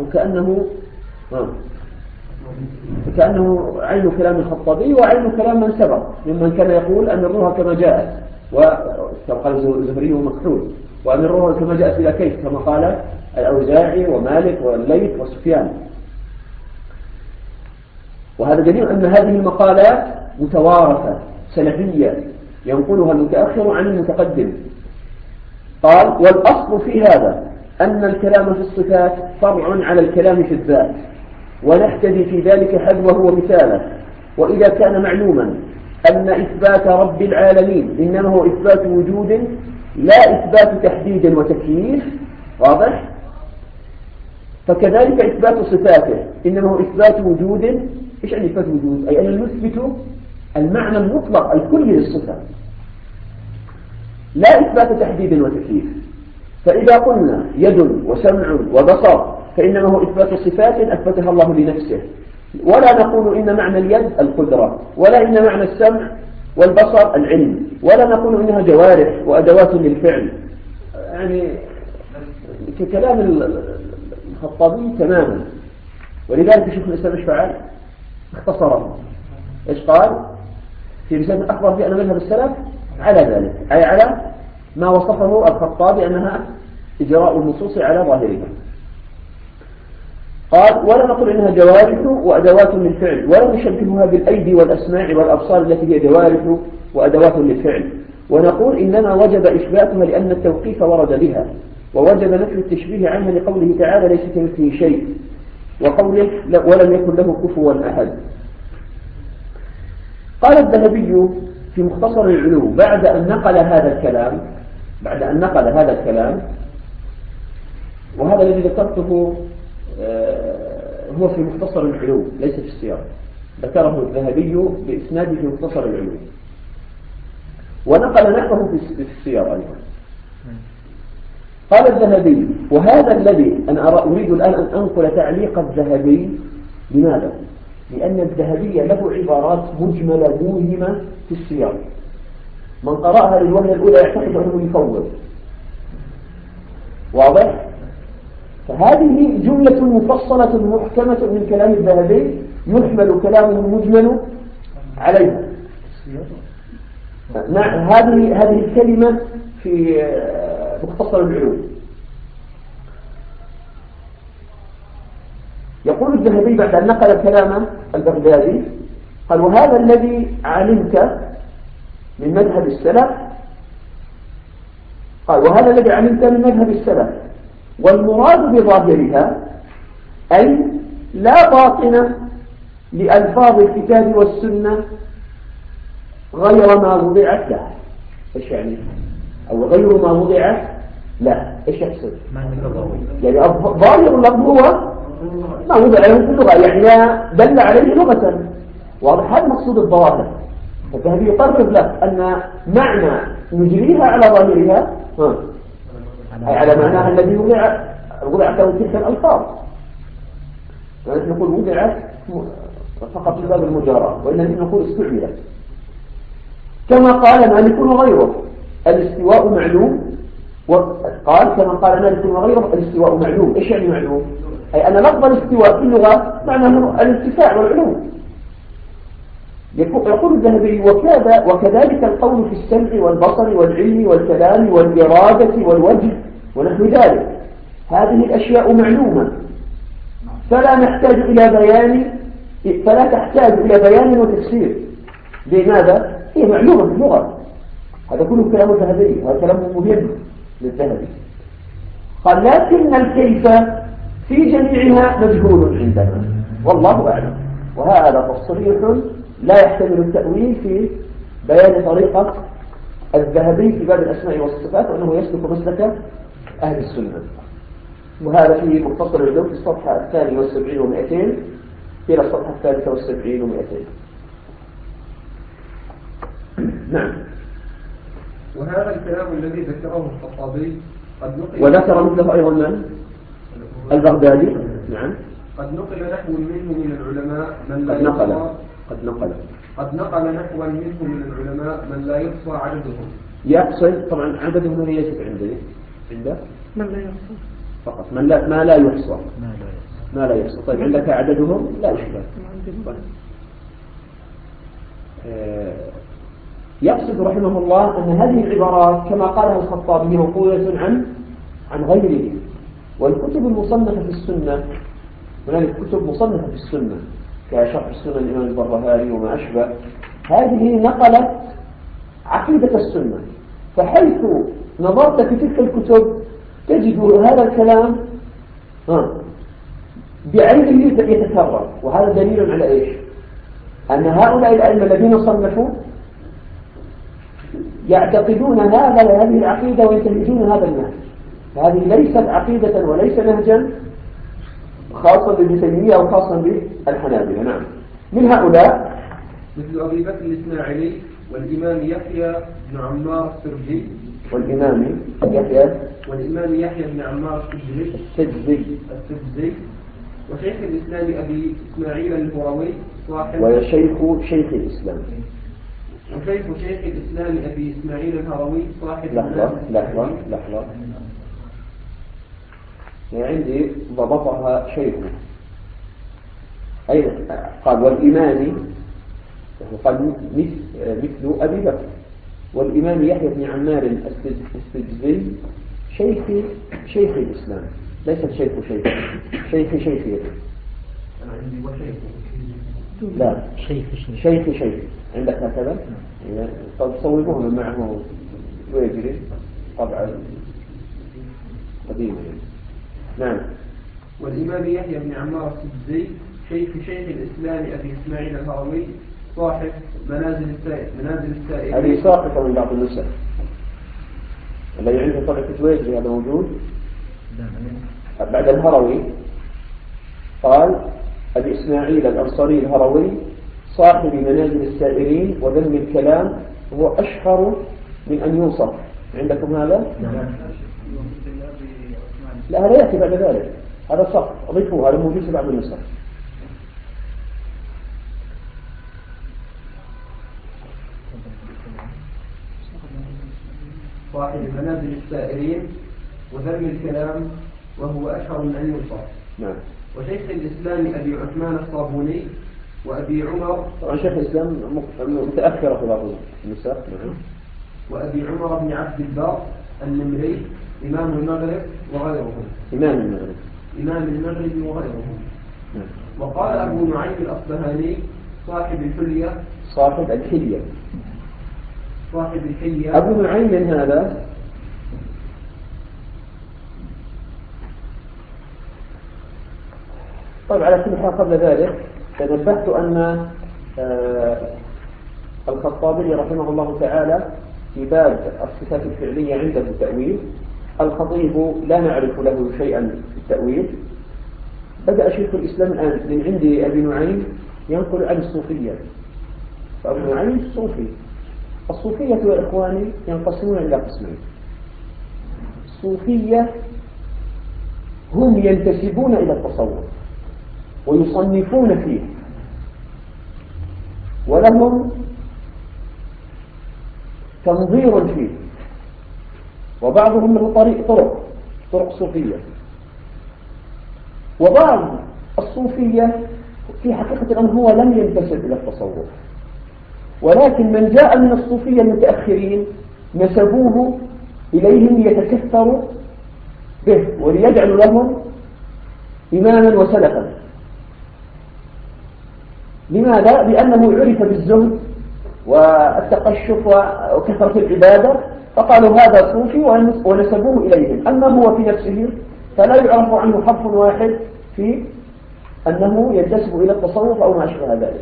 Speaker 2: كأنه عين كلام الخطابي وعين كلام من سبق ممن كان يقول أن الروح كما جاءت، وقال الزهري ومكحول، وأن الروح كما جاءت بلا كيف كما قال الأوزاعي ومالك والليث وسفيان. وهذا دليل أن هذه المقالات متوارثة سلفية ينقلها المتأخر عن المتقدم. قال: والأصل في هذا أن الكلام في الصفات فرع على الكلام في الذات، ونحتدي في ذلك حذوه ومثاله. وإذا كان معلوما أن إثبات رب العالمين إنما هو إثبات وجود لا إثبات تحديد وتكييف، واضح؟ فكذلك إثبات صفاته إنما هو إثبات وجود. إيش يعني إثبات وجود؟ أي أن نثبت المعنى المطلق الكلي للصفة، لا إثبات تحديد وتكييف. فإذا قلنا يد وسمع وبصر فإنما هو إثبات صفات أثبتها الله لنفسه، ولا نقول إن معنى اليد القدرة، ولا إن معنى السمع والبصر العلم، ولا نقول إنها جوارح وأدوات للفعل. يعني ككلام الخطابي تماما. ولذلك شيخ الإسلام ايش فعل؟ اختصره. ايش قال؟ في رسالة أخبر بأن مذهب السلف على ذلك، أي على ما وصفه الخطابي أنها إجراء النصوص على ظاهرها. قال: ولا نقول إنها جوارح وأدوات للفعل، ولا نشبهها بالأيدي والأسماع والأبصار التي هي جوارح وأدوات للفعل، ونقول إنما وجب إثباتها لأن التوقيف ورد بها، ووجب نفي التشبيه عنها لقوله تعالى: ليس كمثله شيء، وقوله: ولم يكن له كفوا أحد. قال الذهبي في مختصر العلوم بعد أن نقل هذا الكلام، وهذا الذي ذكرته هو في مختصر العلوم ليس في السياق، ذكره الذهبي بإسناده في مختصر العلوم، ونقل نحوه في السياق أيضا. قال الذهبي: وهذا الذي أنا أريد الآن أن أنقل تعليق الذهبي. لماذا؟ لأن الذهبي له عبارات مجملة موهمة في السياق، من قرأها للوهلة الأولى يعتقد أنه يفوض. واضح؟ فهذه جملة مفصلة محكمة من كلام الذهبي يحمل كلامه المجمل عليها. هذه الكلمة في مختصر العلوم. يقول الذهبي بعد أن نقل كلام البغدادي قال: وهذا الذي علمت من مذهب السلف، قال: وهذا الذي علمت من مذهب السلف، والمراد بظاهرها أي لا باطن لألفاظ الكتاب والسنة غير ما وضعت له. إيش يعني؟ أو غير ما وضعت له. إيش يقصد؟ يعني ظاهر اللفظ هو ما وضع له في اللغة، يعني لا دل عليه لغة. واضح؟ هذا مقصود الظواهر. فالذهبي يقرر لك أن معنى نجريها على ظاهرها أي على معناها الذي وضعت له تلك الألفاظ. ونحن نقول وضعت فقط لباب المجاراة، وإننا نقول استعملت. كما قال مالك وغيره: الاستواء معلوم. وقال كما قال مالك وغيره: الاستواء معلوم. إيش يعني معلوم؟ أي أن لفظ الاستواء في اللغة معناه الارتفاع والعلوم. يقول الذهبي: وكذلك القول في السمع والبصر والعلم والكلام والإرادة والوجه ونحو ذلك، هذه الأشياء معلومة، فلا نحتاج إلى بيان فلا تحتاج إلى بيان وتفسير. لماذا؟ هي معلومة في اللغة. هذا كله كلام ذهبي، هذا كلام مهم للذهبي. قال لكن الكيف في جميعها مجهول عندنا والله أعلم. وهذا تصريح لا يحتمل التأويل في بيان طريقة الذهبي في باب الأسماء والصفات، وأنه يسلك مسلك أهل السنة. وهذا في مختصر العلوم في الصفحة 72 و200 إلى الصفحة 73 و200. نعم.
Speaker 3: وهذا الكلام الذي ذكره الخطابي قد نقل،
Speaker 2: وذكر مثله أيضا من؟ البغدادي. نعم.
Speaker 3: قد نقل نحو منه من العلماء من لا قد نقل نحوا منه من العلماء من لا يحصى عددهم.
Speaker 2: يحصل طبعا عددهم هنا يجب عنده
Speaker 1: من لا يحصى
Speaker 2: فقط، ما لا يحصى. ما لا يحصى. طيب عندك عددهم لا يشبه. يقصد رحمه الله أن هذه العبارات كما قالها الخطابي منقولة عن غيره. والكتب المصنفة في السنة، هناك كتب مصنفة في السنة كشرح السنة الإمام البربهاري وما أشبه، هذه نقلت عقيدة السنة. فحيث نظرت في تلك الكتب تجد هذا الكلام بعينه يتكرر. وهذا دليل على إيش؟ أن هؤلاء الأئمة الذين صنفوا يعتقدون هذه العقيدة وينتهجون هذا النهج. فهذه ليست عقيدة وليس نهجا خاصا بابن تيمية أو خاصا بالحنابلة. نعم. من هؤلاء
Speaker 3: مثل أبي بكر الإسماعيلي والإمام يحيى بن عمار السرجي
Speaker 2: والإمام يحيى
Speaker 3: بن عمار السجزي وشيخ الإسلام أبي إسماعيل الهروي صاحب
Speaker 2: وشيخ الإسلام
Speaker 3: شيخ الإسلام أبي إسماعيل الهروي صاحب
Speaker 2: لحظة عندي ضبطها شيخه. أيضا قال والإمام، قال مثل أبي بكر، والإمام يحيى بن عمار السجزي شيخ الإسلام، ليس شيخ
Speaker 3: أنا عندي وشيخ
Speaker 2: لا شيخ عندك هكذا. تصوبوه معه ويجري طبعا قديما. نعم.
Speaker 3: والإمام يحيى بن عمار السجزي شيخ الإسلام أبي إسماعيل الهروي صاحب منازل السائلين.
Speaker 2: هذه ساقطة من بعض النسخ. الذي عنده طبعة تويجري هذا موجود بعد الهروي. قال أبي إسماعيل الأنصاري الهروي صاحب منازل السائلين وذم الكلام، هو أشهر من أن يوصف. عندكم هذا؟ لا هذا يأتي بعد ذلك، هذا صح أضيفوه، هذا موجود في بعض النسخ.
Speaker 3: صاحب منازل السائرين وذم الكلام وهو أشهر من أن يوصف.
Speaker 2: نعم.
Speaker 3: وشيخ الإسلام أبي عثمان الصابوني وأبي عمر،
Speaker 2: طبعا شيخ الإسلام متأخرة في بعض النسخ. نعم.
Speaker 3: وأبي عمر بن عبد البر النمري إمام المغرب وغيرهم.
Speaker 2: إمام
Speaker 3: المغرب وغيرهم.
Speaker 2: نعم.
Speaker 3: وقال أبو نعيم الأصبهاني صاحب الحلية
Speaker 2: أبو نعيم من هذا طيب. على كل حال قبل ذلك تنبهت أن الخطابي رحمه الله تعالى في باب الصفات الفعلية عنده التأويل. الخطيب لا نعرف له شيئا في التأويل. بدأ شيخ الإسلام الآن من عند أبي نعيم ينقل عن الصوفية. فأبو نعيم صوفي. الصوفية يا إخواني ينقسمون إلى قسمين. الصوفية هم ينتسبون إلى التصوف ويصنفون فيه، ولهم تنظير فيه، وبعضهم له طرق صوفية. وبعض الصوفية في حقيقة الأمر هو لم ينتسب إلى التصوف، ولكن من جاء من الصوفية المتأخرين نسبوه إليهم ليتكثروا به وليجعلوا لهم إماما وسلفا. لماذا؟ لأنه عرف بالزهد والتقشف وكثرة العبادة، فقالوا هذا صوفي ونسبوه إليهم. أما هو في نفسه فلا يعرف عنه حرف واحد في أنه ينتسب إلى التصوف أو ما أشبه ذلك.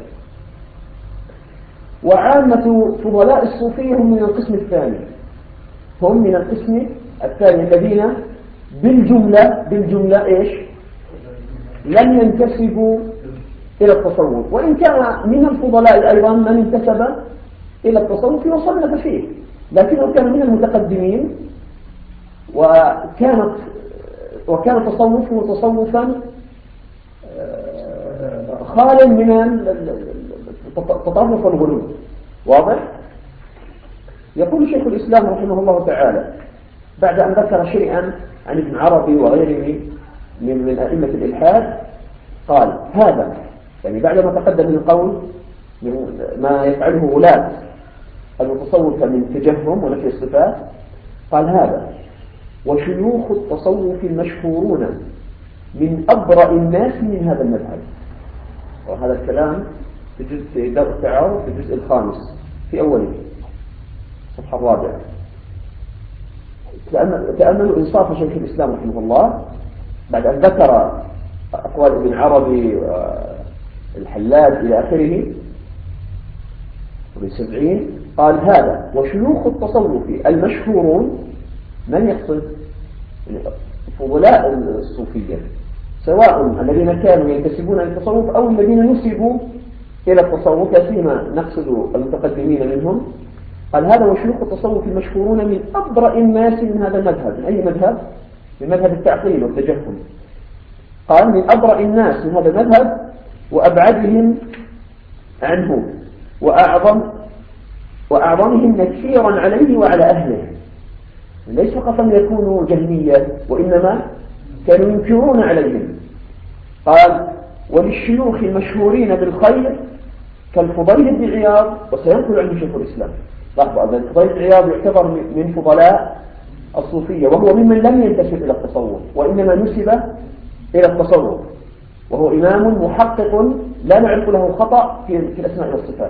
Speaker 2: وعامة فضلاء الصوفية هم من القسم الثاني، هم من القسم الثاني الذين بالجملة إيش؟ لم ينتسبوا إلى التصوف، وإن كان من الفضلاء أيضا من انتسب إلى التصوف وصنف فيه، لكنه كان من المتقدمين، وكان تصوفه تصوفا خال من التطرف والغلو. واضح؟ يقول شيخ الإسلام رحمه الله تعالى بعد أن ذكر شيئا عن ابن عربي وغيره من أئمة الإلحاد، قال هذا يعني بعدما تقدم من القول ما يفعله غلاة المتصوف من تجهم ونفي الصفات، قال هذا وشيوخ التصوف المشهورون من أبرأ الناس من هذا المذهب. وهذا الكلام في جزء دار التعارف في الجزء الخامس في أوله الصفحة الرابعة. تأملوا إنصاف شيخ الإسلام رحمه الله بعد أن ذكر أقوال ابن عربي والحلاج إلى آخره وبالسبعين، قال هذا وشيوخ التصوف المشهورون. من يقصد؟ فضلاء الصوفية، سواء الذين كانوا ينتسبون إلى التصوف أو الذين نسبوا إلى التصوف، فيما نقصد المتقدمين منهم. قال هذا وشيوخ التصوف المشهورون من أبرأ الناس من هذا المذهب. من أي مذهب؟ من مذهب التعطيل والتجهم. قال من أبرأ الناس من هذا المذهب وأبعدهم عنه وأعظمهم نكيرا عليه وعلى أهله. ليس فقط أن يكونوا جهمية، وإنما كانوا ينكرون عليهم. قال وللشيوخ المشهورين بالخير كالفضيل بن عياض، وسينقل عنه شيخ الإسلام. لاحظوا أن الفضيل بن عياض يعتبر من فضلاء الصوفية، وهو ممن لم ينتسب إلى التصوف وإنما نسب إلى التصوف، وهو إمام محقق لا نعرف له خطأ في الأسماء والصفات.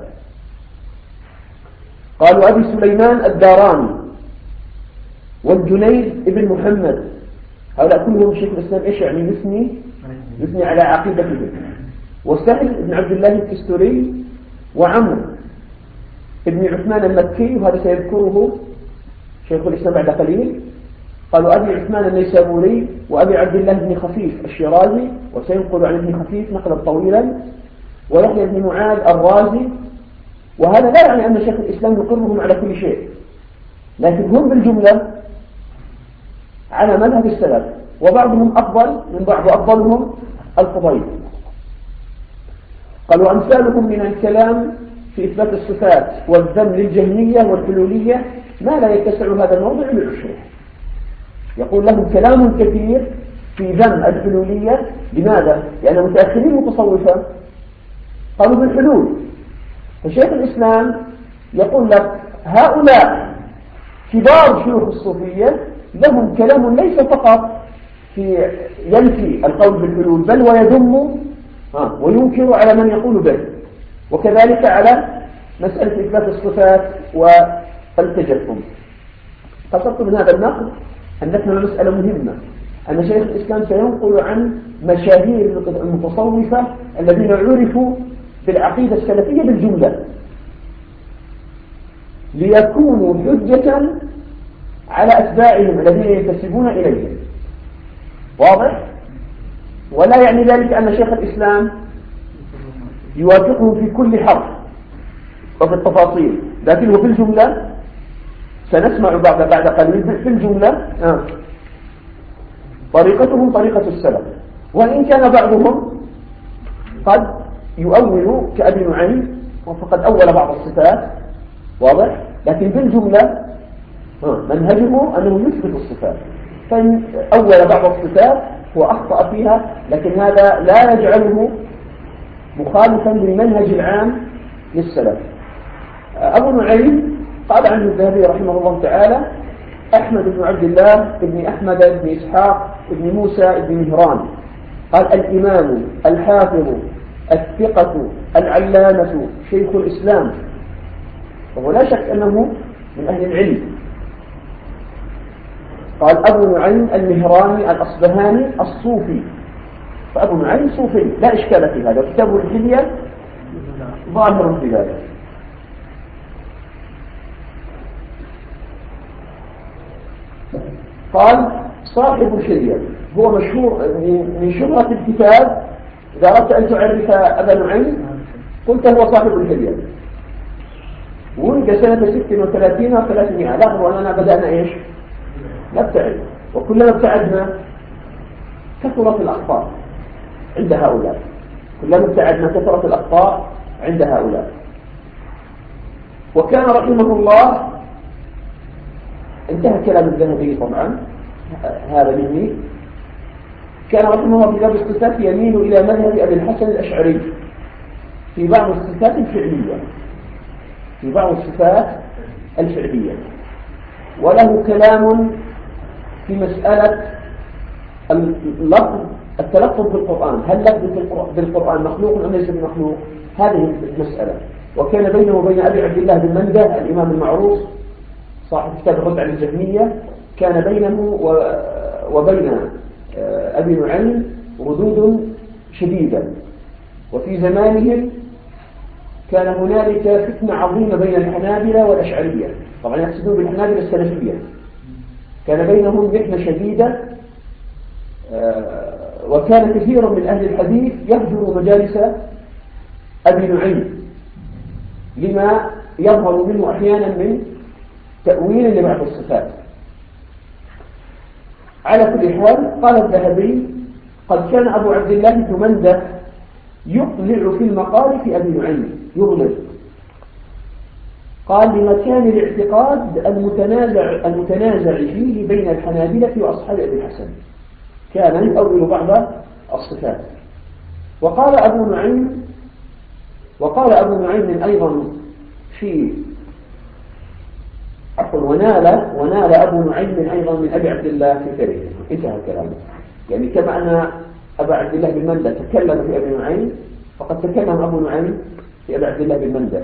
Speaker 2: قالوا أبي سليمان الداراني والجنيد ابن محمد، هؤلاء كلهم شيخ الإسلام إيش يعني يثني على عقيدته. وسهل بن عبد الله الكستوري وعمرو ابن عثمان المكي، وهذا سيذكره شيخ الإسلام بعد قليل. قالوا أبي عثمان النيسابوري وأبي عبد الله بن خفيف الشيرازي، وسينقل عن ابن خفيف نقلا طويلا، ويحيى بن معاذ الرازي. وهذا لا يعني أن شيخ الإسلام يقرهم على كل شيء، لكن هم بالجملة على مذهب السلف، وبعضهم أفضل من بعض، وأفضلهم الفضيل. قالوا أمثالهم من الكلام في إثبات الصفات والذم للجهمية والحلولية ما لا يتسع هذا الموضوع للعشرة. يقول لهم كلام كثير في ذم الحلولية. لماذا؟ لأن متأخرين متصوفة قالوا بالحلول. فشيخ الإسلام يقول لك هؤلاء كبار شيوخ الصوفية لهم كلام ليس فقط في ينفي القول بالحلول، بل ويذم وينكر على من يقول به، وكذلك على مسألة إثبات الصفات والتجسم. قصدت من هذا النقل أن نفهم مسألة مهمة، أن شيخ الإسلام سينقل عن مشاهير المتصوفة الذين عرفوا بالعقيدة السلفية بالجملة ليكونوا حجة على أتباعهم الذين ينتسبون إليهم. واضح؟ ولا يعني ذلك أن شيخ الإسلام يوافقهم في كل حرف وفي التفاصيل، لكنه في الجملة سنسمع بعد قليل في الجملة طريقتهم طريقة السلف، وإن كان بعضهم قد يؤول كأبي نعيم وفقد أول بعض الصفات. واضح؟ لكن بالجملة منهجه أنه يثبت الصفات، فإن أول بعض الصفات هو أخطأ فيها، لكن هذا لا يجعله مخالفا للمنهج العام للسلف. أبو نعيم قال عنه الذهبي رحمه الله تعالى أحمد بن عبد الله بن أحمد بن إسحاق بن موسى بن مهران، قال الإمام الحافظ الثقة العلامة شيخ الإسلام، وهو لا شك أنه من أهل العلم. قال أبو نعيم المهراني الأصبهاني الصوفي، فأبو نعيم صوفي لا إشكال في هذا، وكتابه الحلية ظاهر في ذلك. قال صاحب الحلية هو مشهور من شهرة الكتاب. إذا أردت أن تعرف أبا نعيم قلت هو صاحب الحلية. ولد سنة 36 و300. لاحظوا أننا بدأنا إيش؟ نبتعد، وكلما ابتعدنا كثرت الأخطاء عند هؤلاء، كلما ابتعدنا كثرت الأخطاء عند هؤلاء. وكان رحمه الله، انتهى كلام الذهبي طبعا هذا مني، كان رحمه الله في باب الصفات يميل إلى مذهب أبي الحسن الأشعري في بعض الصفات الفعلية، في بعض الصفات الفعلية. وله كلام في مسألة التلفظ بالقرآن، هل لفظ بالقرآن مخلوق أم ليس بمخلوق؟ هذه المسألة. وكان بينه وبين أبي عبد الله بن مندة الإمام المعروف صاحب كتاب الرد على الجهمية، كان بينه وبين أبي نعيم ردود شديدة. وفي زمانهم كان هنالك فتنة عظيمة بين الحنابلة والأشعرية، طبعا يقصدون بالحنابلة السلفية. كان بينهم محنة شديدة، وكان كثير من أهل الحديث يهجر مجالس أبي نعيم لما يظهر منه أحيانا من تأويل لبعض الصفات. على كل حال قال الذهبي قد كان أبو عبد الله بن مندة يطلع في المقال في أبي نعيم، يغلق. قال لمكان الاعتقاد المتنازع فيه بين الحنابلة وأصحاب أبي الحسن، كان يؤول بعض الصفات. وقال أبو نعيم أيضا في ونال أبو نعيم أيضا من أبي عبد الله في تاريخه. انتهى كلامه. يعني كما أن أبا عبد الله بن مندة تكلم في أبي نعيم، فقد تكلم أبو نعيم في أبي عبد الله بن مندة.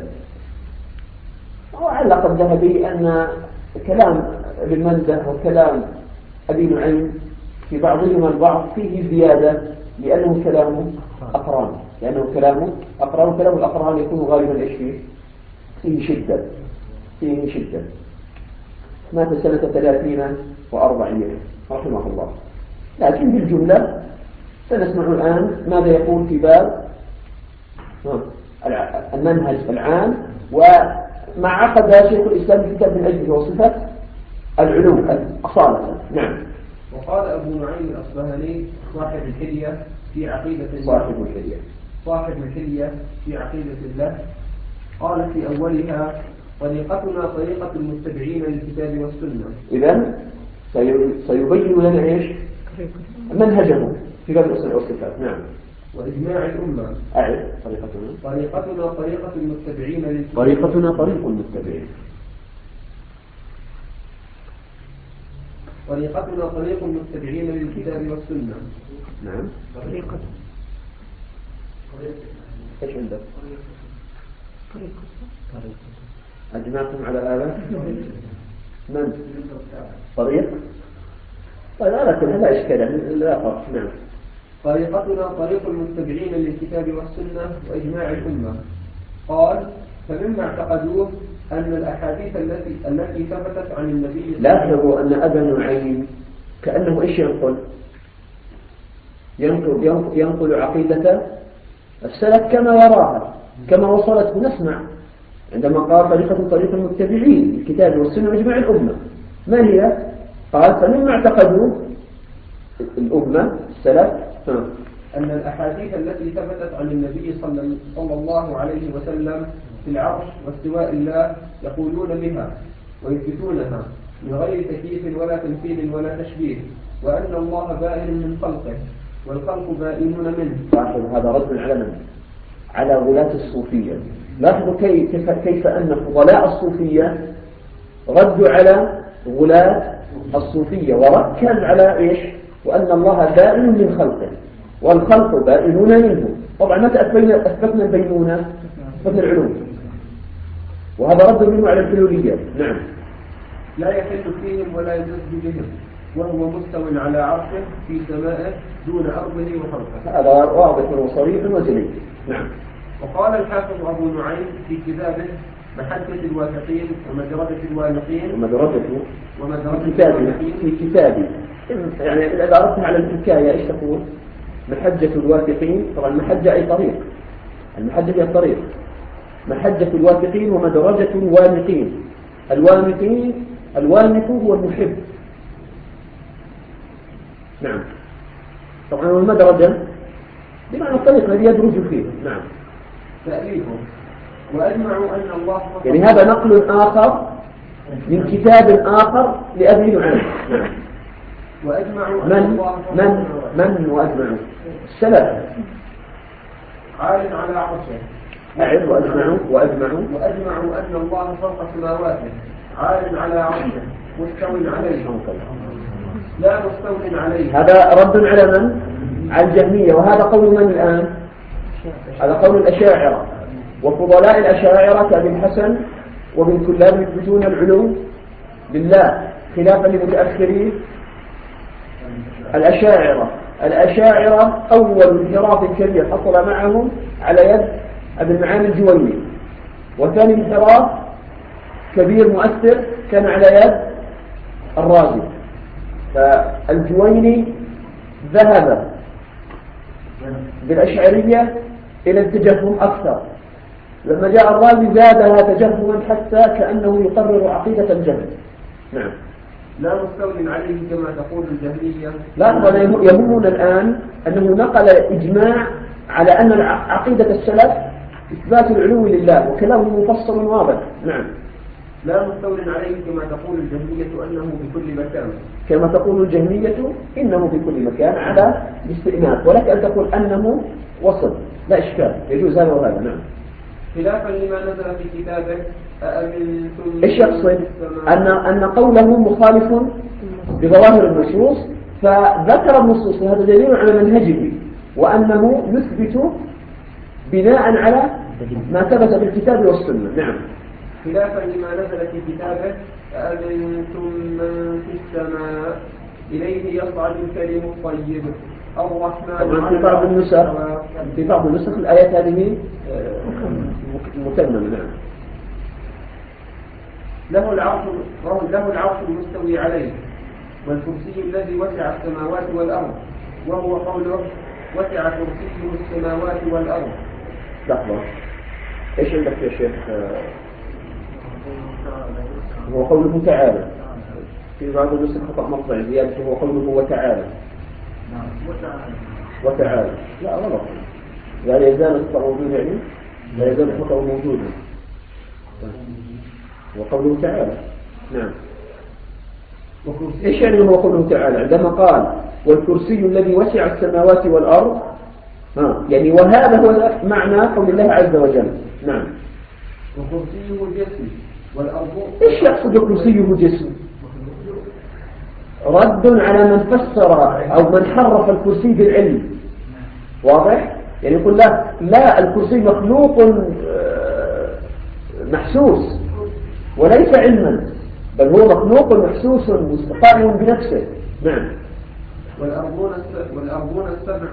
Speaker 2: وعلق الذهبي أن كلام ابن مندة وكلام أبي نعيم في بعضهما البعض فيه زيادة، لأنه كلام أقران، وكلام الأقران يكون غالبا إيش فيه شدة. مات سنة 30 و400 رحمه الله. لكن بالجملة سنسمع الآن ماذا يقول في باب المنهج العام، ومع عقد شيخ الإسلام في كتاب من أجله وصفة العلوم أصالة. نعم.
Speaker 3: وقال أبو نعيم الأصبهاني صاحب الحلية في عقيدة الله، قال في أولها: طريقتنا طريقة المتبعين للكتاب والسنة.
Speaker 2: إذن سيبين لنا إيش منهجه في باب الأصول والصفات. نعم.
Speaker 3: وإجماع الأمة.
Speaker 2: أعد.
Speaker 3: طريقتنا طريقة المتبعين للكتاب.
Speaker 2: طريقتنا طريق المتبعين.
Speaker 3: طريقتنا طريق المتبعين للكتاب والسنة.
Speaker 2: نعم.
Speaker 1: طريقة.
Speaker 2: إيش عندك؟ أجمعتم على هذا؟ من؟ طريق؟ طيب على كل هذا إشكال لا فرق. نعم.
Speaker 3: طريقتنا طريق المتبعين للكتاب والسنة وإجماع الأمة. قال: فمما اعتقدوه أن الأحاديث التي ثبتت عن النبي.
Speaker 2: لاحظوا أن أبا نعيم كأنه إيش ينقل عقيدة السلف كما يراها، كما وصلت. نسمع عندما قال طريق المتبعين للكتاب والسنة وإجماع الأمة، ما هي؟ قال: فمما اعتقدوه الأمة السلف
Speaker 3: أن الأحاديث التي ثبتت عن النبي صلى الله عليه وسلم في العرش واستواء الله يقولون بها ويثبتونها من غير تكييف ولا تمثيل ولا تشبيه، وأن الله بائن من خلقه والخلق بائنون منه.
Speaker 2: لاحظوا هذا رد على من؟ على غلاة الصوفية. لاحظوا كيف أن فضلاء الصوفية ردوا على غلاة الصوفية وركز على إيش؟ وأن الله بائن من خلقه. والخلق بائنون منه. طبعا متى أثبتنا البينونة؟ أثبتنا العلوم، وهذا رد منه على الحلولية. نعم.
Speaker 3: لا يحل فيهم ولا يزد بهم، وهو مستو على عرشه في سمائه دون أرضه وخلقه.
Speaker 2: هذا واضح وصريح وجلي. نعم.
Speaker 3: وقال الحافظ أبو نعيم في كتابه محجة الواثقين ومدرجة الوانقين
Speaker 2: في كتابي يعني إذا أردت على الحكاية إيش تقول؟ محجة الواثقين. طبعا المحجة أي طريق، المحجة هي الطريق. محجة الواثقين ومدرجة الوانقين. الوانق هو المحب. نعم. طبعا المدرجة بمعنى الطريق الذي يدرج فيه. نعم.
Speaker 3: تأليفهم. وأجمعوا أن الله
Speaker 2: يعني هذا نقل آخر من كتاب آخر لأبي نعيم. نعم.
Speaker 3: وأجمعوا أن الله
Speaker 2: من وأجمعوا السلف
Speaker 3: عال على عرشه.
Speaker 2: أعد. وأجمعوا
Speaker 3: أن الله فوق سماواته عال على عرشه مستو عليه لا مستو عليه.
Speaker 2: هذا رد على من؟ على الجهمية. وهذا قول من الآن؟ هذا قول الأشاعرة. وفضلاء الأشاعرة كأبي الحسن وابن كلاب يثبتون العلو لله خلافا لمتأخرين الأشاعرة أول انحراف كبير حصل معهم على يد أبي المعاني الجويني، وثاني انحراف كبير مؤثر كان على يد الرازي. فالجويني ذهب بالأشعرية إلى التجهم أكثر، لما جاء الرازي زادها تجهما حتى كأنه يقرر عقيدة الجهل. نعم.
Speaker 3: لا مستول عليه كما تقول الجهمية.
Speaker 2: لا، يهمنا الآن أنه نقل إجماع على أن عقيدة السلف إثبات العلو لله، وكلامه مفصل واضح. نعم.
Speaker 3: لا مستول عليه كما تقول الجهمية أنه بكل مكان.
Speaker 2: كما تقول الجهمية إنه بكل مكان على الاستئناف، ولك أن تقول أنه وصل، لا إشكال، يجوز هذا وهذا. نعم.
Speaker 3: خلافا لما نزل في كتابه أأمنتم.
Speaker 2: إيش يقصد؟ أن قوله مخالف بظواهر النصوص، فذكر النصوص، وهذا دليل على منهجه وأنه يثبت بناء على ما ثبت في الكتاب والسنة. نعم.
Speaker 3: خلافا لما نزل في كتابه أأمنتم من في السماء إليه يصعد الكلم الطيب الرحمن.
Speaker 2: في بعض النسخ الآيات هذه مكملة. نعم.
Speaker 3: له العرش المستوي عليه والكرسي الذي وسع السماوات والأرض، وهو قوله وسع كرسيه السماوات والأرض.
Speaker 2: لحظة، إيش عندك يا شيخ؟ هو قوله تعالى. في بعض النسخ خطأ مطبع زيادة، هو قوله وتعالى. وتعالى. لا غلط، لا يزال الخطأ موجودا، يعني لا يزال الخطأ موجودا. وقوله تعالى. نعم. إيش يعني هو قوله تعالى عندما قال والكرسي الذي وسع السماوات والأرض؟ يعني وهذا هو معنى قول الله عز وجل. نعم.
Speaker 3: وكرسيه جسم والأرض.
Speaker 2: إيش يقصد كرسيه جسم؟ رد على من فسر أو من حرف الكرسي بالعلم. واضح؟ يعني يقول لا الكرسي مخلوق محسوس وليس علما، بل هو مخلوق محسوس قائم بنفسه. نعم.
Speaker 3: والأرضون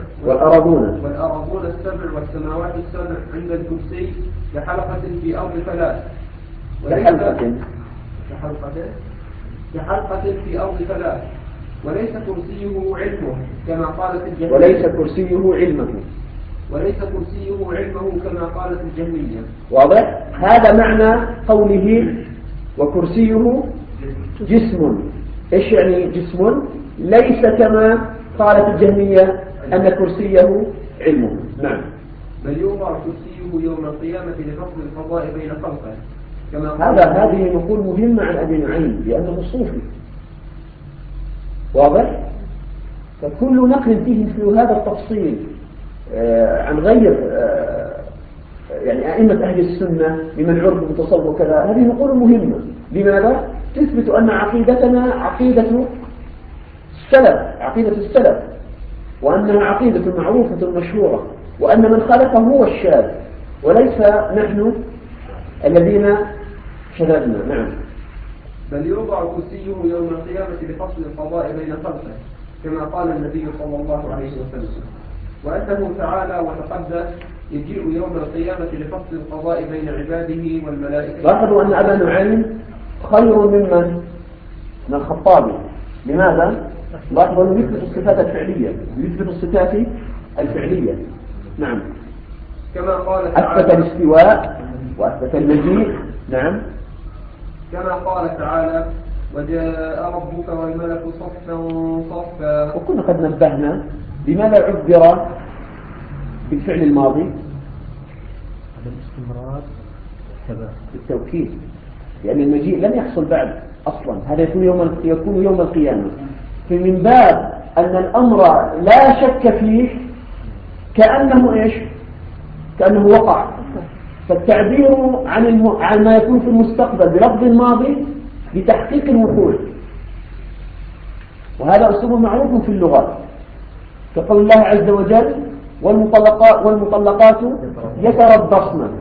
Speaker 3: السبع والسماوات السبع عند الكرسي كحلقة في أرض فلاة. كحلقة في أرض فلاة، وليس كرسيه علمه كما قالت الجهمية. وليس كرسيه علمه كما قالت الجهمية.
Speaker 2: واضح؟ هذا معنى قوله وكرسيه جسم. إيش يعني جسم؟ ليس كما قالت الجهمية أن كرسيه علمه. نعم.
Speaker 3: بل يوضع كرسيه يوم القيامة لفصل القضاء بين خلقه.
Speaker 2: هذه نقول مهمة عن أبي نعيم لأنه صوفي. واضح؟ فكل نقل فيه في هذا التفصيل عن غير يعني أئمة أهل السنة لمن عرف بالتصوف وكذا، هذه نقول مهمة. لماذا؟ تثبت أن عقيدتنا عقيدة السلف. وأنها عقيدة معروفة مشهورة، وأن من خالفه هو الشاذ وليس نحن الذين شذذنا. نعم.
Speaker 3: بل يوضع كرسيه يوم القيامة لفصل القضاء بين خلقه كما قال النبي صلى الله عليه وسلم، وأنه تعالى وتقدس يجيء يوم القيامة لفصل القضاء بين عباده والملائكة.
Speaker 2: لاحظوا أن أبا نعيم خير من الخطابي. لماذا؟ لاحظوا أنه يثبت الصفات الفعلية، يثبت الصفات الفعلية. نعم.
Speaker 3: كما قال تعالى
Speaker 2: أثبت الاستواء وأثبت المجيء. نعم.
Speaker 3: كما قال تعالى وجاء ربك والملك صفا صفا.
Speaker 2: وكنا قد نبهنا لماذا عبر بالفعل الماضي
Speaker 1: الاستمرار
Speaker 2: بالتوكيد، لأن المجيء لم يحصل بعد أصلا، هذا يكون يوم القيامة. فمن باب أن الأمر لا شك فيه كأنه إيش؟ كأنه وقع. فالتعبير عن ما يكون في المستقبل بلفظ الماضي لتحقيق الوقوع، وهذا أسلوب معروف في اللغة، كقول الله عز وجل والمطلقات يتربصن،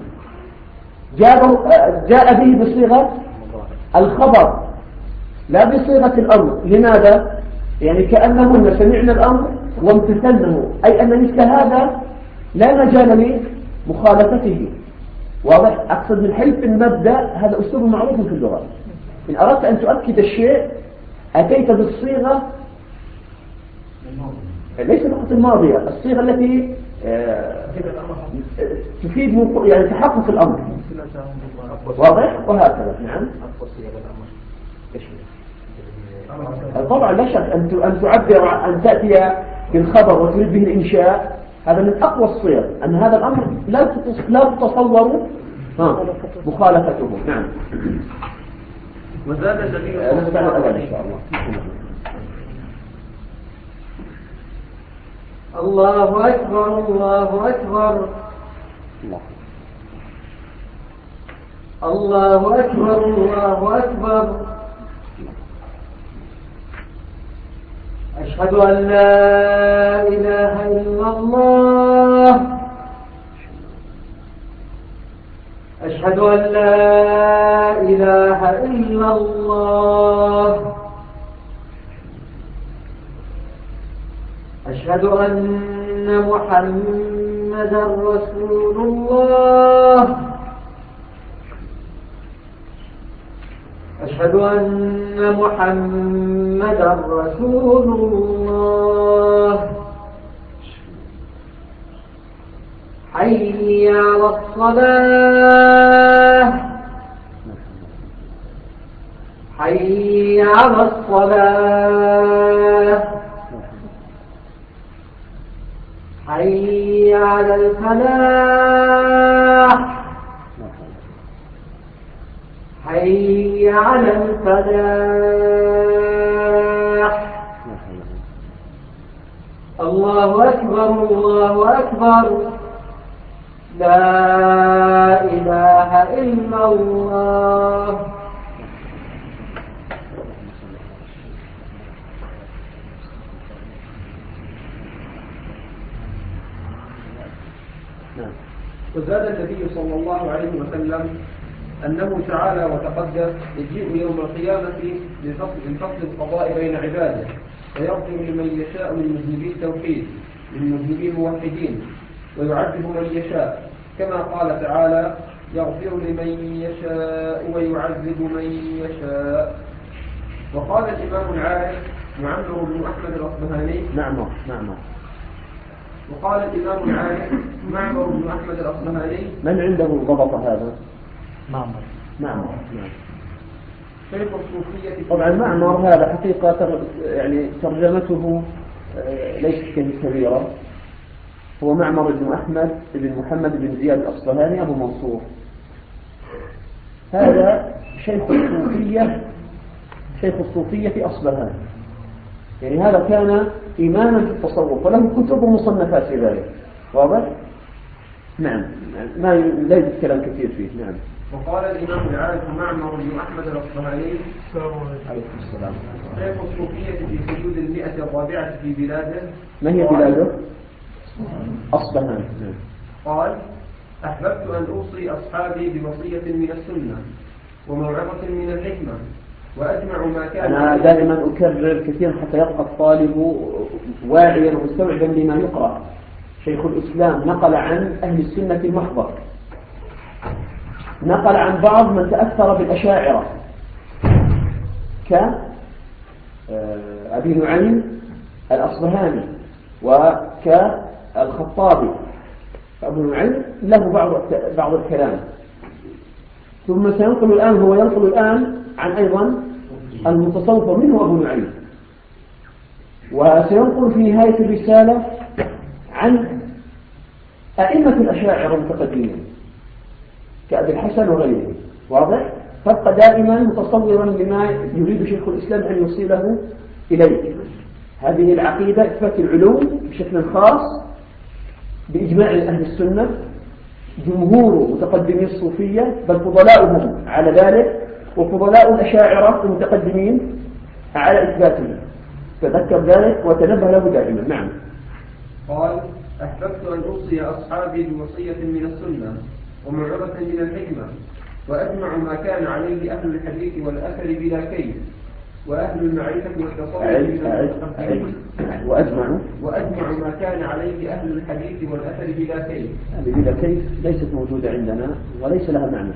Speaker 2: جاء به بصيغة الخبر لا بصيغة الأمر. لماذا؟ يعني كأنهن سمعنا الأمر وامتثلنه، أي أن مثل هذا لا مجال لمخالفته. واضح؟ أقصد من حيث المبدأ هذا أسلوب معروف في اللغة. إن أردت أن تؤكد الشيء أتيت بالصيغة ليس فقط الماضية، الصيغة التي تفيد يعني تحقق الأمر. واضح؟ وهكذا. نعم. طبعا لا شك أن تعبر أن تأتي بالخبر وتريد به الإنشاء، هذا من أقوى الصيغ، أن هذا الأمر لا تتصور مخالفته. نعم.
Speaker 3: وزاد النبي صلى الله عليه وسلم
Speaker 1: الله أكبر الله أكبر الله أكبر الله أكبر أشهد أن لا إله إلا الله أشهد أن لا إله إلا الله أشهد أن محمدا رسول الله أشهد أن محمدا رسول الله حي على الصلاة حي على الصلاة حي على الفلاح حي على الفلاح الله أكبر الله أكبر لا إله إلا الله.
Speaker 3: وزاد النبي صلى الله عليه وسلم أنه تعالى وتقدس يجيء يوم القيامة لفصل القضاء بين عباده، فيغفر لمن يشاء من مذنبي التوحيد من مذنبي الموحدين، ويعذب من يشاء، كما قال تعالى يغفر لمن يشاء ويعذب من يشاء. وقال الإمام العارف معمر بن أحمد الأصبهاني وقال الإمام العارف معمر بن أحمد الأصبهاني.
Speaker 2: من عنده ضبط هذا؟ معمر.
Speaker 3: شيخ الصوفية.
Speaker 2: طبعا معمر هذا حقيقة يعني ترجمته ليست كبيرة. هو معمر بن أحمد بن محمد بن زياد الأصبهاني أبو منصور. هذا شيخ الصوفية في أصبهان، يعني هذا كان إماما في التصوف وله كتب ومصنفات في ذلك. واضح؟ نعم. لا يوجد كلام كثير فيه. نعم.
Speaker 3: وقال الإمام العارف معمر بن أحمد الأصبهاني
Speaker 2: عليكم السلام.
Speaker 3: شيخ الصوفية في حدود 100 في بلاده.
Speaker 2: ما هي بلاده؟ أصبهان.
Speaker 3: قال: أحببت أن أوصي أصحابي بوصية من السنة وموعظة من الحكمة وأجمع ما كان.
Speaker 2: أنا دائما أكرر كثيرا حتى يبقى الطالب واعيا ومستوعبا لما يقرأ. شيخ الإسلام نقل عن أهل السنة المحضر، نقل عن بعض من تأثر بالأشاعرة كأبي نعيم الأصبهاني وكالخطابي. أبو نعيم له بعض الكلام، ثم سينقل الآن هو ينقل الآن عن أيضا المتصوف منه أبو نعيم، وسينقل في نهاية الرسالة عن أئمة الأشاعرة المتقدمين كأبي الحسن وغيره. واضح؟ فابقى دائما متصورا لما يريد شيخ الإسلام أن يوصله إليه. هذه العقيدة إثبات العلوم بشكل خاص بإجماع أهل السنة، جمهور متقدمي الصوفية بل فضلاؤهم على ذلك، وفضلاء الأشاعرة المتقدمين على إثباته. تذكر ذلك وتنبه له دائما. نعم.
Speaker 3: قال: أحببت أن أوصي أصحابي بوصية من السنة وموعظة من الحكمة وأجمع ما كان عليه أهل الحديث والأثر بلا كيف، وأهل المعرفة والتصوف وأجمع ما كان عليه أهل الحديث والأثر بلا كيف.
Speaker 2: بلا كيف ليست موجودة عندنا وليس لها معنى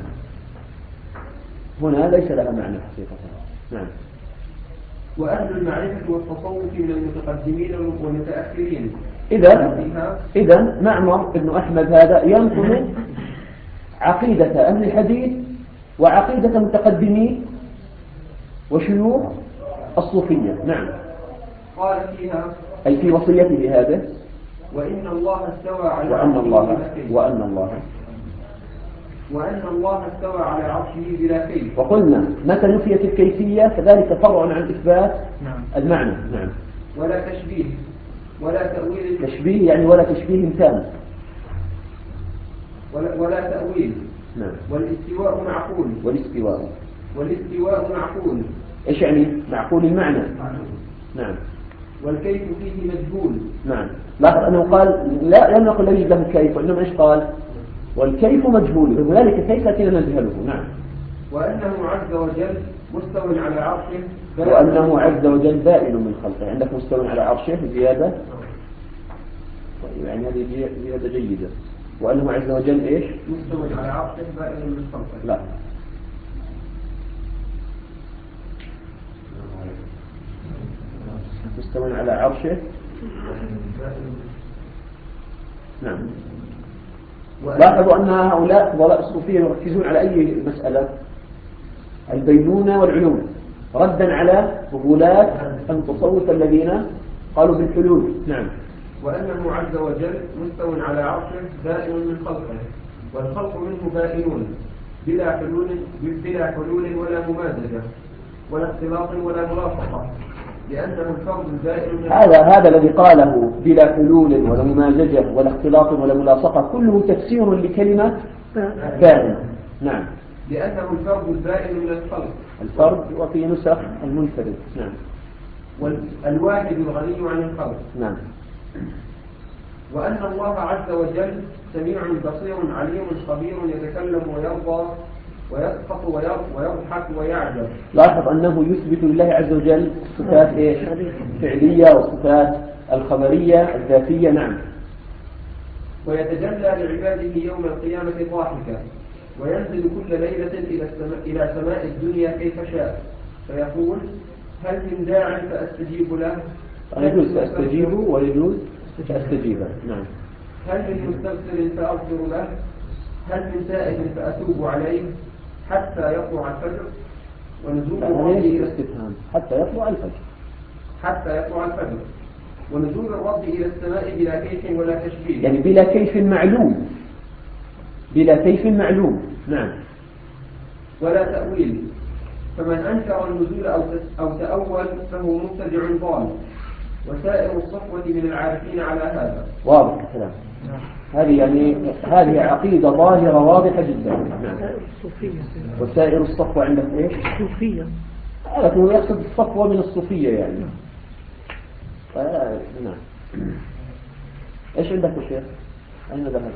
Speaker 2: هنا، ليس لها معنى حقيقة. نعم.
Speaker 3: وأهل المعرفة والتصوف من المتقدمين والمتأخرين.
Speaker 2: إذا معمر بن أحمد هذا ينقل عقيدة أهل الحديث وعقيدة متقدمين وشيوخ الصوفية. نعم.
Speaker 3: قال فيها
Speaker 2: أي في وصيته هذا:
Speaker 3: وإن الله استوى على وأن الله استوى على عرشه بلا كيف.
Speaker 2: وقلنا متى نفيت الكيفية فذلك فرع عن إثبات المعنى. نعم.
Speaker 3: ولا تشبيه ولا تأويل.
Speaker 2: تشبيه يعني ولا تشبيه تام.
Speaker 3: ولا تأويل.
Speaker 2: نعم.
Speaker 3: والاستواء معقول.
Speaker 2: إيش يعني معقول المعنى؟ نعم.
Speaker 3: والكيف فيه مجهول.
Speaker 2: نعم. لاحظ أنه قال لا لم يقل ليس له كيف، وإنما إيش قال؟ والكيف مجهول، وذلك كيف لكن نجهله. نعم.
Speaker 3: وأنه عز وجل مستوى على عرشه.
Speaker 2: وأنه عز وجل بائن من خلقه. عندك مستوى على عرشه زيادة، يعني هذه زيادة جيدة. وأنه عز وجل إيش؟
Speaker 3: مستوى على عرشه بائن من خلقه.
Speaker 2: لا. مستوى على عرشه. نعم. لاحظوا أن هؤلاء فضلاء الصوفية يركزون على أي مسألة؟ البينونة والعلوم، ردا على غلاة المتصوف الذين قالوا بالحلول. نعم.
Speaker 3: وأنه عز وجل مستوى على عرشه بائن من خلقه، والخلق منه بائنون بلا حلول ولا ممازجة ولا اختلاط ولا ملاصقة، لأنه الفرد البائن.
Speaker 2: هذا الذي قاله بلا حلول ولا ممازجة ولا اختلاط ولا ملاصقة كله تفسير لكلمة بائن. نعم.
Speaker 3: لأنه الفرد البائن من الخلق.
Speaker 2: الفرد وفي نسخ المنفرد. نعم.
Speaker 3: والواحد الغني عن الخلق.
Speaker 2: نعم.
Speaker 3: وأن الله عز وجل سميع بصير عليم خبير يتكلم ويرضى ويسقط ويضحك ويعجب.
Speaker 2: لاحظ أنه يثبت لله عز وجل صفات إيش؟ فعلية وصفات الخبرية الذاتية. نعم.
Speaker 3: ويتجلى لعباده يوم القيامة ضاحكا، وينزل كل ليلة إلى سماء الدنيا كيف شاء، فيقول: هل من داع فأستجيب له؟
Speaker 2: يجوز فأستجيب ويجوز فأستجيب. نعم.
Speaker 3: هل من مستغفر فأغفر له؟ هل من تائب فأتوب عليه حتى يطلع الفجر؟ ونزول الرب إلى السماء بلا كيف ولا تشبيه.
Speaker 2: يعني بلا كيف معلوم. نعم.
Speaker 3: ولا تأويل، فمن أنكر النزول أو تأول فهو مبتدع ضال، وسائر الصفوة من العارفين على هذا.
Speaker 2: واضح الكلام. هذه عقيدة ظاهرة واضحة جدا.
Speaker 1: الصوفية.
Speaker 2: وسائر الصفوة عندك إيش؟
Speaker 1: الصوفية.
Speaker 2: لكن هو يقصد الصفوة من الصوفية يعني. نعم. إيش عندك يا شيخ؟ أين ذهب؟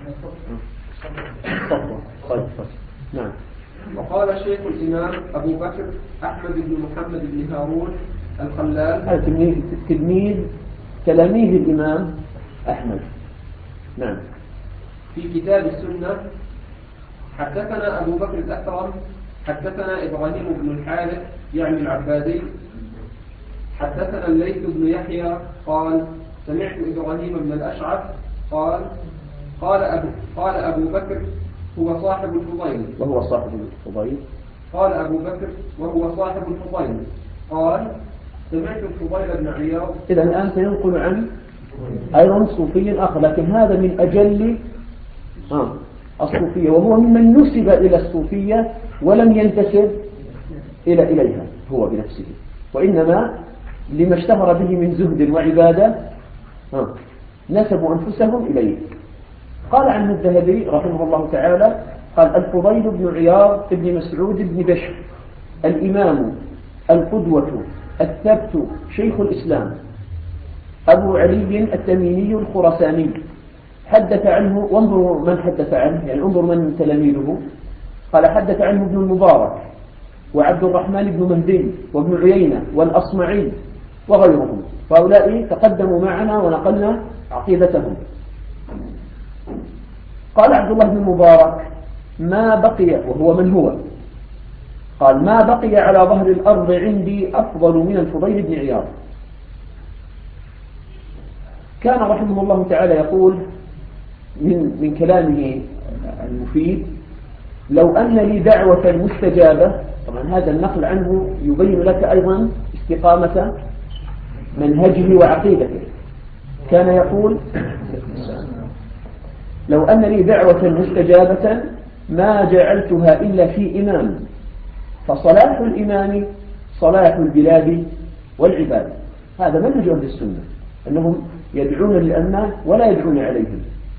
Speaker 2: الصفوة. طيب. نعم.
Speaker 3: وقال شيخ الإمام أبو بكر أحمد بن محمد بن هارون الخلال.
Speaker 2: هذا تلاميذ الإمام أحمد. نعم.
Speaker 3: في كتاب السنة حدثنا أبو بكر الأكرم حدثنا إبراهيم بن الحارث يعني العبادي حدثنا الليث بن يحيى قال سمعت إبراهيم بن الأشعث قال أبو بكر هو صاحب الفضيل.
Speaker 2: وهو صاحب الفضيل.
Speaker 3: قال أبو بكر وهو صاحب الفضيل قال سمعت الفضيل بن عياض.
Speaker 2: إذا الآن سينقل عن أيضا صوفي آخر، لكن هذا من أجل الصوفية، وهو ممن نسب إلى الصوفية ولم ينتسب إليها هو بنفسه، وإنما لما اشتهر به من زهد وعبادة نسبوا أنفسهم إليه. قال عنه الذهبي رحمه الله تعالى قال الفضيل بن عياض بن مسعود بن بشر الإمام القدوة الثبت شيخ الإسلام أبو علي التميمي الخرساني حدث عنه، وانظروا من حدث عنه، يعني انظر من تلاميذه. قال حدث عنه ابن المبارك وعبد الرحمن بن مهدي وابن عيينة والأصمعي وغيرهم، وهؤلاء تقدموا معنا ونقلنا عقيدتهم. قال عبد الله بن المبارك ما بقي، وهو من هو؟ قال ما بقي على ظهر الأرض عندي أفضل من الفضيل بن عياض. كان رحمه الله تعالى يقول من كلامه المفيد لو أن لي دعوة مستجابة. طبعا هذا النقل عنه يبين لك أيضا استقامة منهجه وعقيدته. كان يقول لو أن لي دعوة مستجابة ما جعلتها إلا في إمام، فصلاح الإمام صلاح البلاد والعباد. هذا منهج أهل السنة، أنهم يدعون للأمة ولا يدعون عليهم.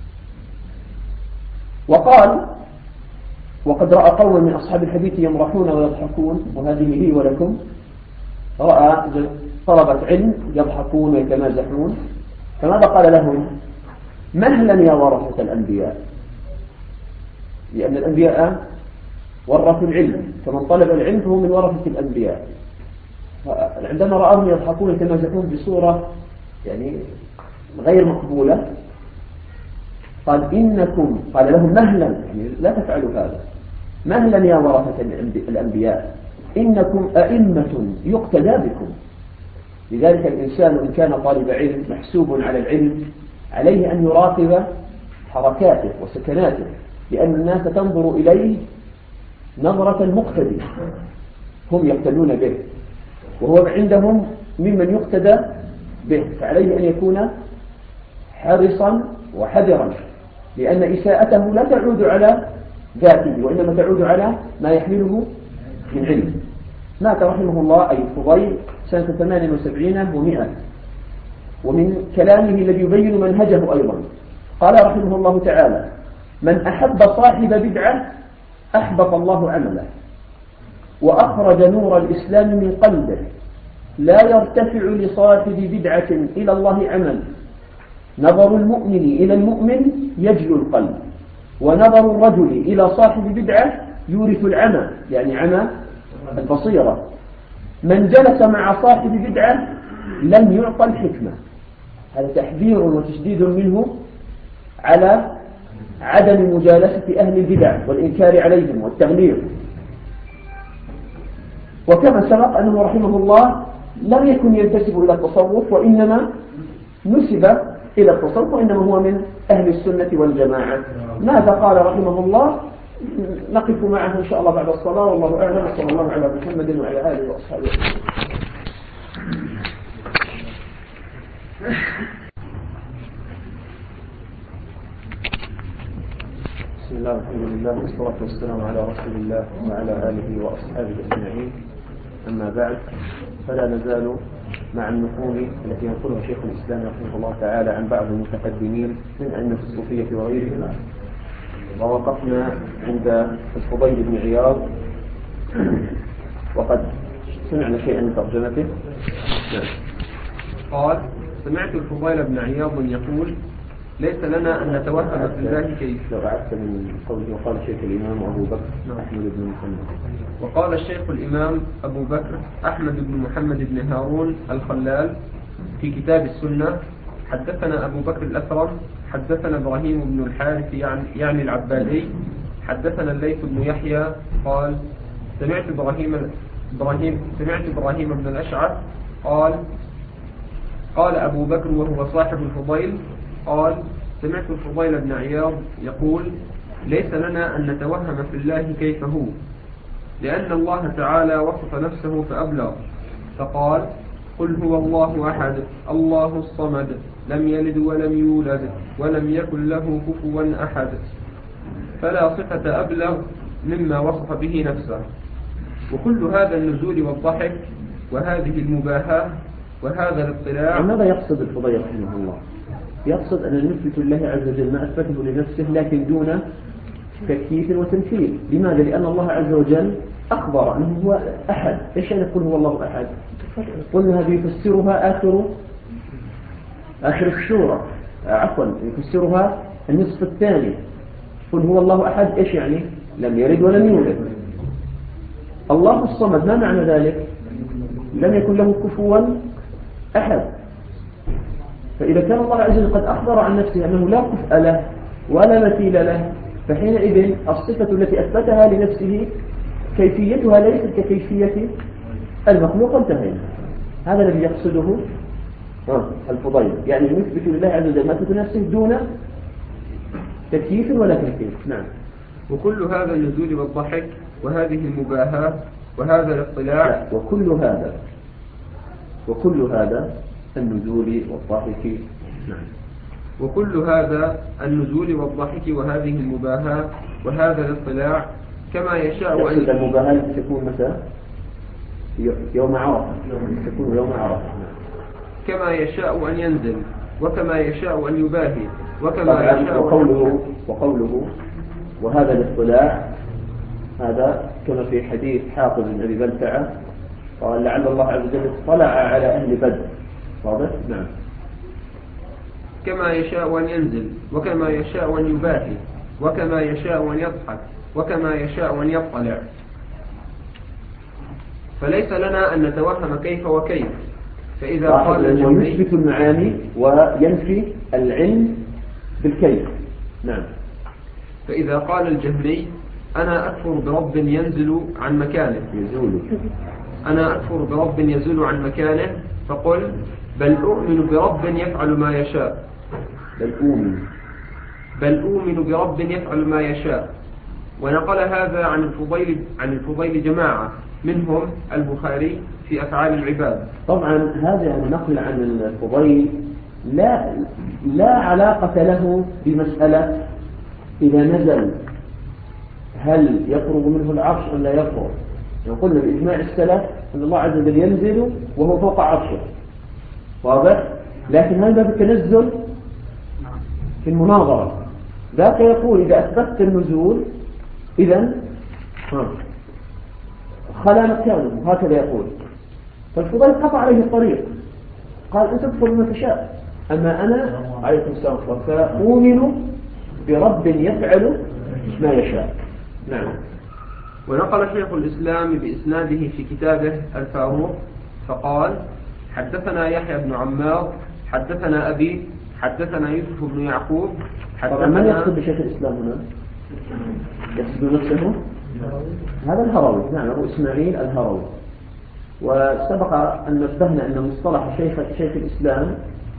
Speaker 2: وقال وقد رأى قوم من أصحاب الحديث يمرحون ويضحكون، وهذه لي ولكم. رأى طلبة علم يضحكون ويتمازحون، فماذا قال لهم؟ مهلا يا ورثة الأنبياء، لأن الأنبياء ورثوا العلم، فمن طلب العلم فهو من ورثة الأنبياء. عندما رأهم يضحكون ويتمازحون بصورة يعني غير مقبولة قال إنكم، قال لهم مهلا، يعني لا تفعلوا هذا، مهلا يا ورثة الأنبياء إنكم أئمة يقتدى بكم. لذلك الإنسان إن كان طالب علم محسوب على العلم عليه أن يراقب حركاته وسكناته، لأن الناس تنظر إليه نظرة المقتدي، هم يقتدون به وهو عندهم ممن يقتدى به، فعليه أن يكون حرصا وحذرا، لأن إساءته لا تعود على ذاته وإنما تعود على ما يحمله من علم. مات رحمه الله أي الفضيل سنة 78 و100. ومن كلامه الذي يبين منهجه أيضا قال رحمه الله تعالى من أحب صاحب بدعة أحبط الله عمله وأخرج نور الإسلام من قلبه، لا يرتفع لصاحب بدعة إلى الله عمل، نظر المؤمن إلى المؤمن يجلو القلب، ونظر الرجل إلى صاحب بدعة يورث العمى، يعني عمى البصيرة. من جلس مع صاحب بدعة لم يعطى الحكمة. هذا تحذير وتشديد منه على عدم مجالسة أهل البدع والإنكار عليهم والتغليظ. وكما سبق أنه رحمه الله لم يكن ينتسب إلى التصوف، وإنما نسب إلى التصوف، وإنما هو من أهل السنة والجماعة. ماذا قال رحمه الله نقف معه إن شاء الله بعد الصلاة، والله أعلم. صلى الله على محمد وعلى آله وأصحابه. بسم الله والحمد لله والصلاة والسلام على رسول الله وعلى آله وأصحابه أجمعين. أما بعد، فلا نزال مع النقول التي ينقلها شيخ الإسلام رحمه الله تعالى عن بعض المتقدمين من أئمة الصوفية وغيرهم. ووقفنا عند الفضيل بن عياض وقد سمعنا شيئا من ترجمته.
Speaker 3: قال: سمعت الفضيل بن عياض يقول: ليس لنا أن نتوهم في الله كيف.
Speaker 2: لو أعدت من قوله وقال الشيخ الإمام أبو بكر أحمد بن محمد.
Speaker 3: وقال الشيخ الإمام أبو بكر أحمد بن محمد بن هارون الخلال في كتاب السنة: حدثنا أبو بكر الأثرم حدثنا إبراهيم بن الحارث يعني العبادي حدثنا الليث بن يحيى قال: سمعت إبراهيم بن الأشعث قال أبو بكر وهو صاحب الفضيل قال: سمعت الفضيل بن عياض يقول: ليس لنا أن نتوهم في الله كيف هو، لأن الله تعالى وصف نفسه فأبلغ فقال: قل هو الله أحد الله الصمد لم يلد ولم يولد ولم يكن له كفوا أحد، فلا صفة أبلغ مما وصف به نفسه. وكل هذا النزول والضحك وهذه المباهاة وهذا الاطلاع.
Speaker 2: ماذا يقصد الفضيل رحمه الله؟ يقصد أن نثبت لله عز وجل ما أثبته لنفسه لكن دون تكييف وتمثيل. لماذا؟ لأن الله عز وجل أخبر أنه هو أحد. إيش يعني يقول هو الله أحد؟ قلنا هذه يفسرها آخر السورة، يفسرها النصف الثاني. قل هو الله أحد إيش يعني؟ لم يلد ولم يولد. الله الصمد ما معنى ذلك؟ لم يكن له كفوا أحد. فإذا كان الله عز وجل قد أخبر عن نفسه أنه لا كفء له ولا مثيل له، فحينئذ الصفة التي أثبتها لنفسه كيفيتها ليست ككيفية المخلوق. انتهينا. هذا الذي يقصده الفضيل، يعني نثبت لله عز وجل ما تثبت نفسه دون تكييف ولا تكييف. نعم.
Speaker 3: وكل هذا النزول والضحك وهذه المباهاة وهذا الاطلاع.
Speaker 2: وكل هذا النزول والضحك. نعم.
Speaker 3: وكل هذا النزول والضحك وهذه المباهاة وهذا الاطلاع كما يشاء أن
Speaker 2: المباهاة تكون متى؟ يوم عرفة. تكون يوم عرفة.
Speaker 3: كما يشاء أن ينزل وكما يشاء أن يباهي وكما يشاء.
Speaker 2: وقوله وهذا الاطلاع، هذا كما في حديث حاطب بن أبي بلتعة قال: لعل الله عز وجل اطلع على أهل بدر. واضح؟ نعم.
Speaker 3: كما يشاء أن ينزل وكما يشاء أن يباهي وكما يشاء أن يضحك وكما يشاء أن يطلع. فليس لنا أن نتوهم كيف وكيف. فإذا قال الجهمي
Speaker 2: يثبت المعاني وينفي العلم بالكيف. نعم.
Speaker 3: فإذا قال الجهمي: أنا أكفر برب ينزل عن مكانه، أنا أكفر برب يزول عن مكانه، فقل: بل أؤمن برب يفعل ما يشاء. بل أؤمن برب يفعل ما يشاء. ونقل هذا عن الفضيل جماعة منهم البخاري في أفعال العباد.
Speaker 2: طبعا هذا النقل عن الفضيل لا علاقة له بمسألة إذا نزل هل يقرب منه العرش أم لا يقرب. قلنا بإجماع السلف أن الله عز وجل ينزل وهو فوق عرشه. واضح؟ لكن هذا بالتنزل في المناظرة ذاك يقول: إذا أثبتت النزول إذن خلا مكانه. هكذا يقول. فالفضيل قطع عليه الطريق، قال: أنت تدخل ما تشاء، أما أنا عليكم السلام فأؤمن برب يفعل ما يشاء. نعم.
Speaker 3: ونقل شيخ الإسلام بإسناده في كتابه الفاروق فقال: حدثنا يحيى بن عمار حدثنا أبي حدثنا يوسف بن يعقوب
Speaker 2: طبعا من يقصد بشيخ الإسلام هنا؟ يقصد نفسه؟ هذا الهروي. نعم، أبو إسماعيل الهروي. وسبق أن نبهنا أن مصطلح شيخ الإسلام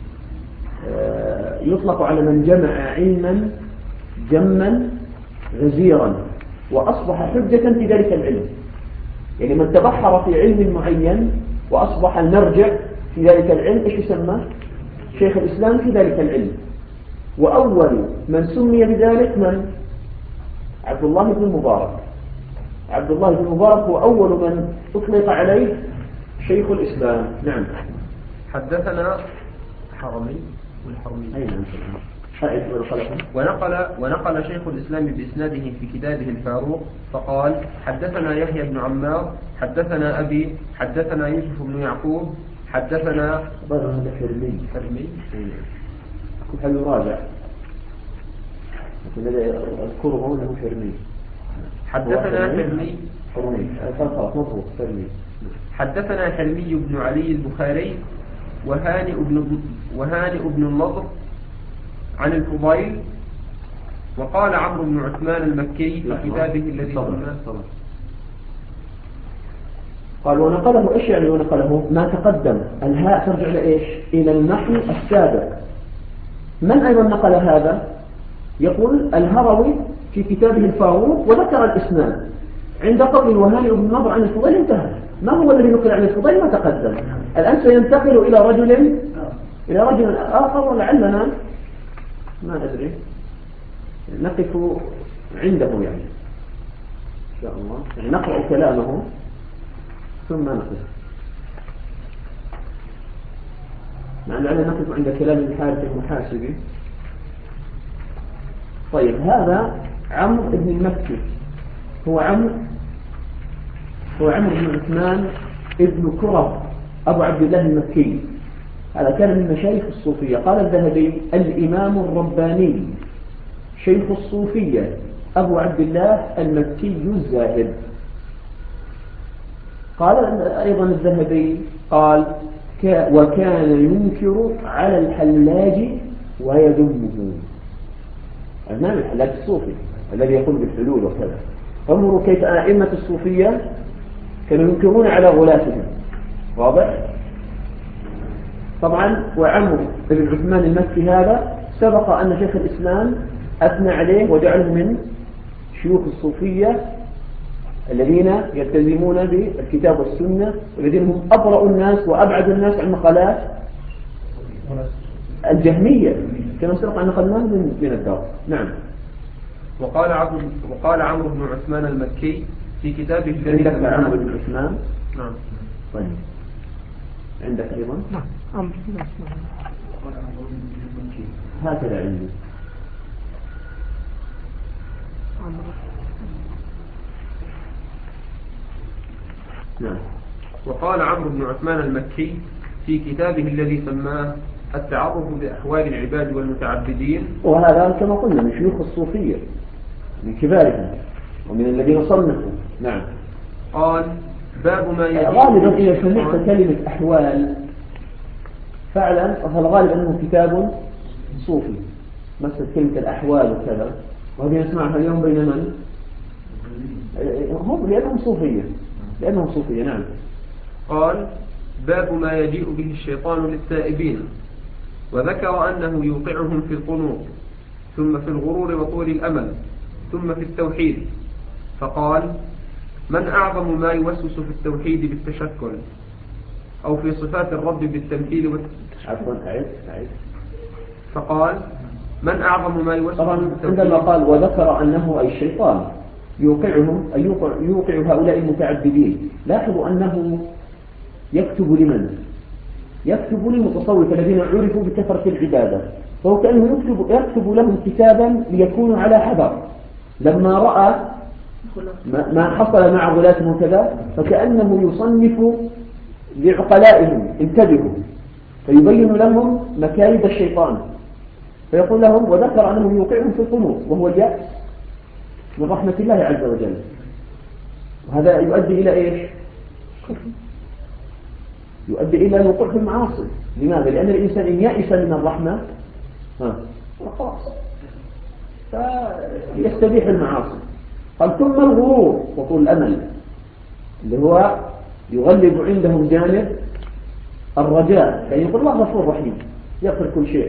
Speaker 2: يطلق على من جمع علما جما غزيرا وأصبح حجة في ذلك العلم. يعني من تبحر في علم معين وأصبح المرجع في ذلك العلم إيش يسمى؟ شيخ الإسلام في ذلك العلم. وأول من سمي بذلك من؟ عبد الله بن المبارك. عبد الله بن المبارك هو أول من أطلق عليه شيخ الإسلام. نعم.
Speaker 3: حدثنا حرمي والحرمي ونقل شيخ الإسلام بإسناده في كتابه الفاروق فقال حدثنا يحيى بن عمار حدثنا أبي حدثنا يوسف بن يعقوب حدثنا حرمي
Speaker 2: هل يراجع لكن الذي أذكره أنه حرمي
Speaker 3: حدثنا حرمي حدثنا حرمي بن علي البخاري وهانئ بن النضر عن الفضيل وقال عمرو بن عثمان المكي في كتابه الذي
Speaker 2: قال ونقله ايش يعني ونقله ما تقدم الهاء ترجع لإيش إلى النحو السابق. من أيضا نقل هذا؟ يقول الهروي في كتابه الفاروق وذكر الإسناد عند قول وهانئ بن النضر عن الفضيل انتهى. ما هو الذي نقل عن الفضيل ما تقدم. الآن سينتقل إلى رجل آخر ولعلنا ما أدري نقف عنده يعني إن شاء الله يعني نقرأ كلامه ثم نقف. لعلنا نقف عند كلام الحارث المحاسبي. طيب هذا عمرو بن المكي هو عمرو بن عثمان ابن كرب أبو عبد الله المكي. هذا كان من مشايخ الصوفية. قال الذهبي الإمام الرباني شيخ الصوفية أبو عبد الله المكي الزاهد. قال أيضا الذهبي قال وكان ينكر على الحلاج ويذمه. الإمام الحلاج الصوفي الذي يقول بالحلول وكذا. انظروا كيف أئمة الصوفية كانوا ينكرون على غلاتهم. واضح؟ طبعا وعمرو بن عثمان المكي هذا سبق أن شيخ الإسلام أثنى عليه وجعله من شيوخ الصوفية الذين يلتزمون بالكتاب والسنة والذين هم أبرأ الناس وأبعد الناس عن مقالات الجهمية كما سبق أن نقلناه من الدار. نعم.
Speaker 3: وقال عمرو بن عثمان المكي في كتابه الذي
Speaker 2: عندك عمرو بن عثمان.
Speaker 3: نعم.
Speaker 2: طيب عندك أيضا
Speaker 1: عمرو بن عثمان
Speaker 2: هكذا عندي نعم.
Speaker 3: وقال عمرو بن عثمان المكي في كتابه الذي سماه التعرف بأحوال العباد والمتعبدين.
Speaker 2: وهذا كما قلنا من شيوخ الصوفية من كبارهم ومن الذين صنفوا. نعم.
Speaker 3: قال باب ما يجب
Speaker 2: غالبا إذا سمعت كلمة أحوال فعلا فالغالب أنه كتاب صوفي مثل كلمة الأحوال وكذا وهذه نسمعها اليوم بين من؟ هم لأنهم صوفية. نعم.
Speaker 3: قال باب ما يجيء به الشيطان للتائبين وذكر أنه يوقعهم في القنوط ثم في الغرور وطول الأمل ثم في التوحيد فقال من أعظم ما يوسوس في التوحيد بالتشكل أو في صفات الرب بالتمثيل فقال من أعظم ما يوسوس
Speaker 2: طبعا
Speaker 3: في التوحيد.
Speaker 2: عندما قال وذكر أنه أي الشيطان يوقعهم أي يوقع هؤلاء المتعبدين لاحظوا أنه يكتب لمن؟ يكتب للمتصوف الذين عرفوا بكثرة العبادة فهو كأنه يكتب لهم كتابا ليكونوا على حذر لما رأى ما حصل مع غلاتهم وكذا فكأنه يصنف لعقلائهم انتبهوا فيبين لهم مكايد الشيطان فيقول لهم وذكر أنه يوقعهم في القنوط وهو اليأس من رحمة الله عز وجل. وهذا يؤدي إلى إيش؟ يؤدي إلى الوقوع في المعاصي. لماذا؟ لأن الإنسان إن يأس من الرحمة خلاص فيستبيح المعاصي. قال ثم الغرور وطول الأمل اللي هو يغلب عندهم جانب الرجاء يعني يقول الله غفور رحيم يغفر كل شيء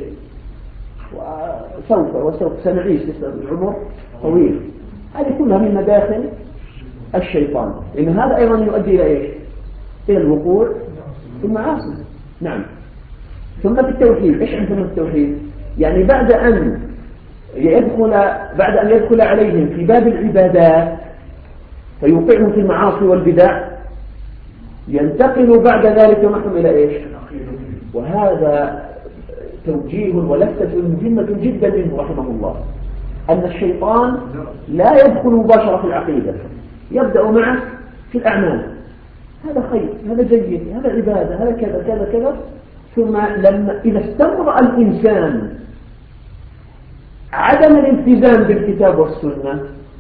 Speaker 2: وسوف سنعيش العمر طويل. هذه كلها من مداخل الشيطان لأن هذا أيضا يؤدي إلى إيش؟ إلى الوقوع في المعاصي. نعم. ثم في التوحيد إيش عندنا التوحيد؟ يعني بعد أن يدخل عليهم في باب العبادات فيوقعهم في المعاصي والبدع ينتقل بعد ذلك معهم إلى إيش؟ وهذا توجيه ولفتة مهمة جدا منه رحمه الله، أن الشيطان لا يدخل مباشرة في العقيدة، يبدأ معك في الأعمال، هذا خير، هذا جيد، هذا عبادة، هذا كذا كذا كذا، ثم إذا استمر الإنسان عدم الالتزام بالكتاب والسنة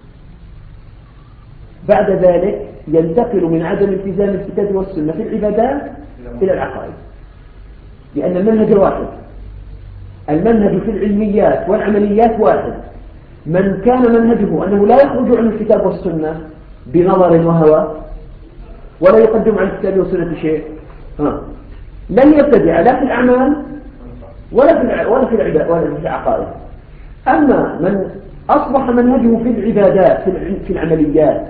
Speaker 2: بعد ذلك ينتقل من عدم التزام الكتاب والسنة في العبادات إلى العقائد، لأن المنهج واحد، المنهج في العلميات والعمليات واحد. من كان منهجه أنه لا يخرج عن الكتاب والسنة بنظر وهوى ولا يقدم عن الكتاب والسنة شيء، لن يبتدع لا في الأعمال ولا في العقائد. أما من أصبح منهجه في العبادات في العمليات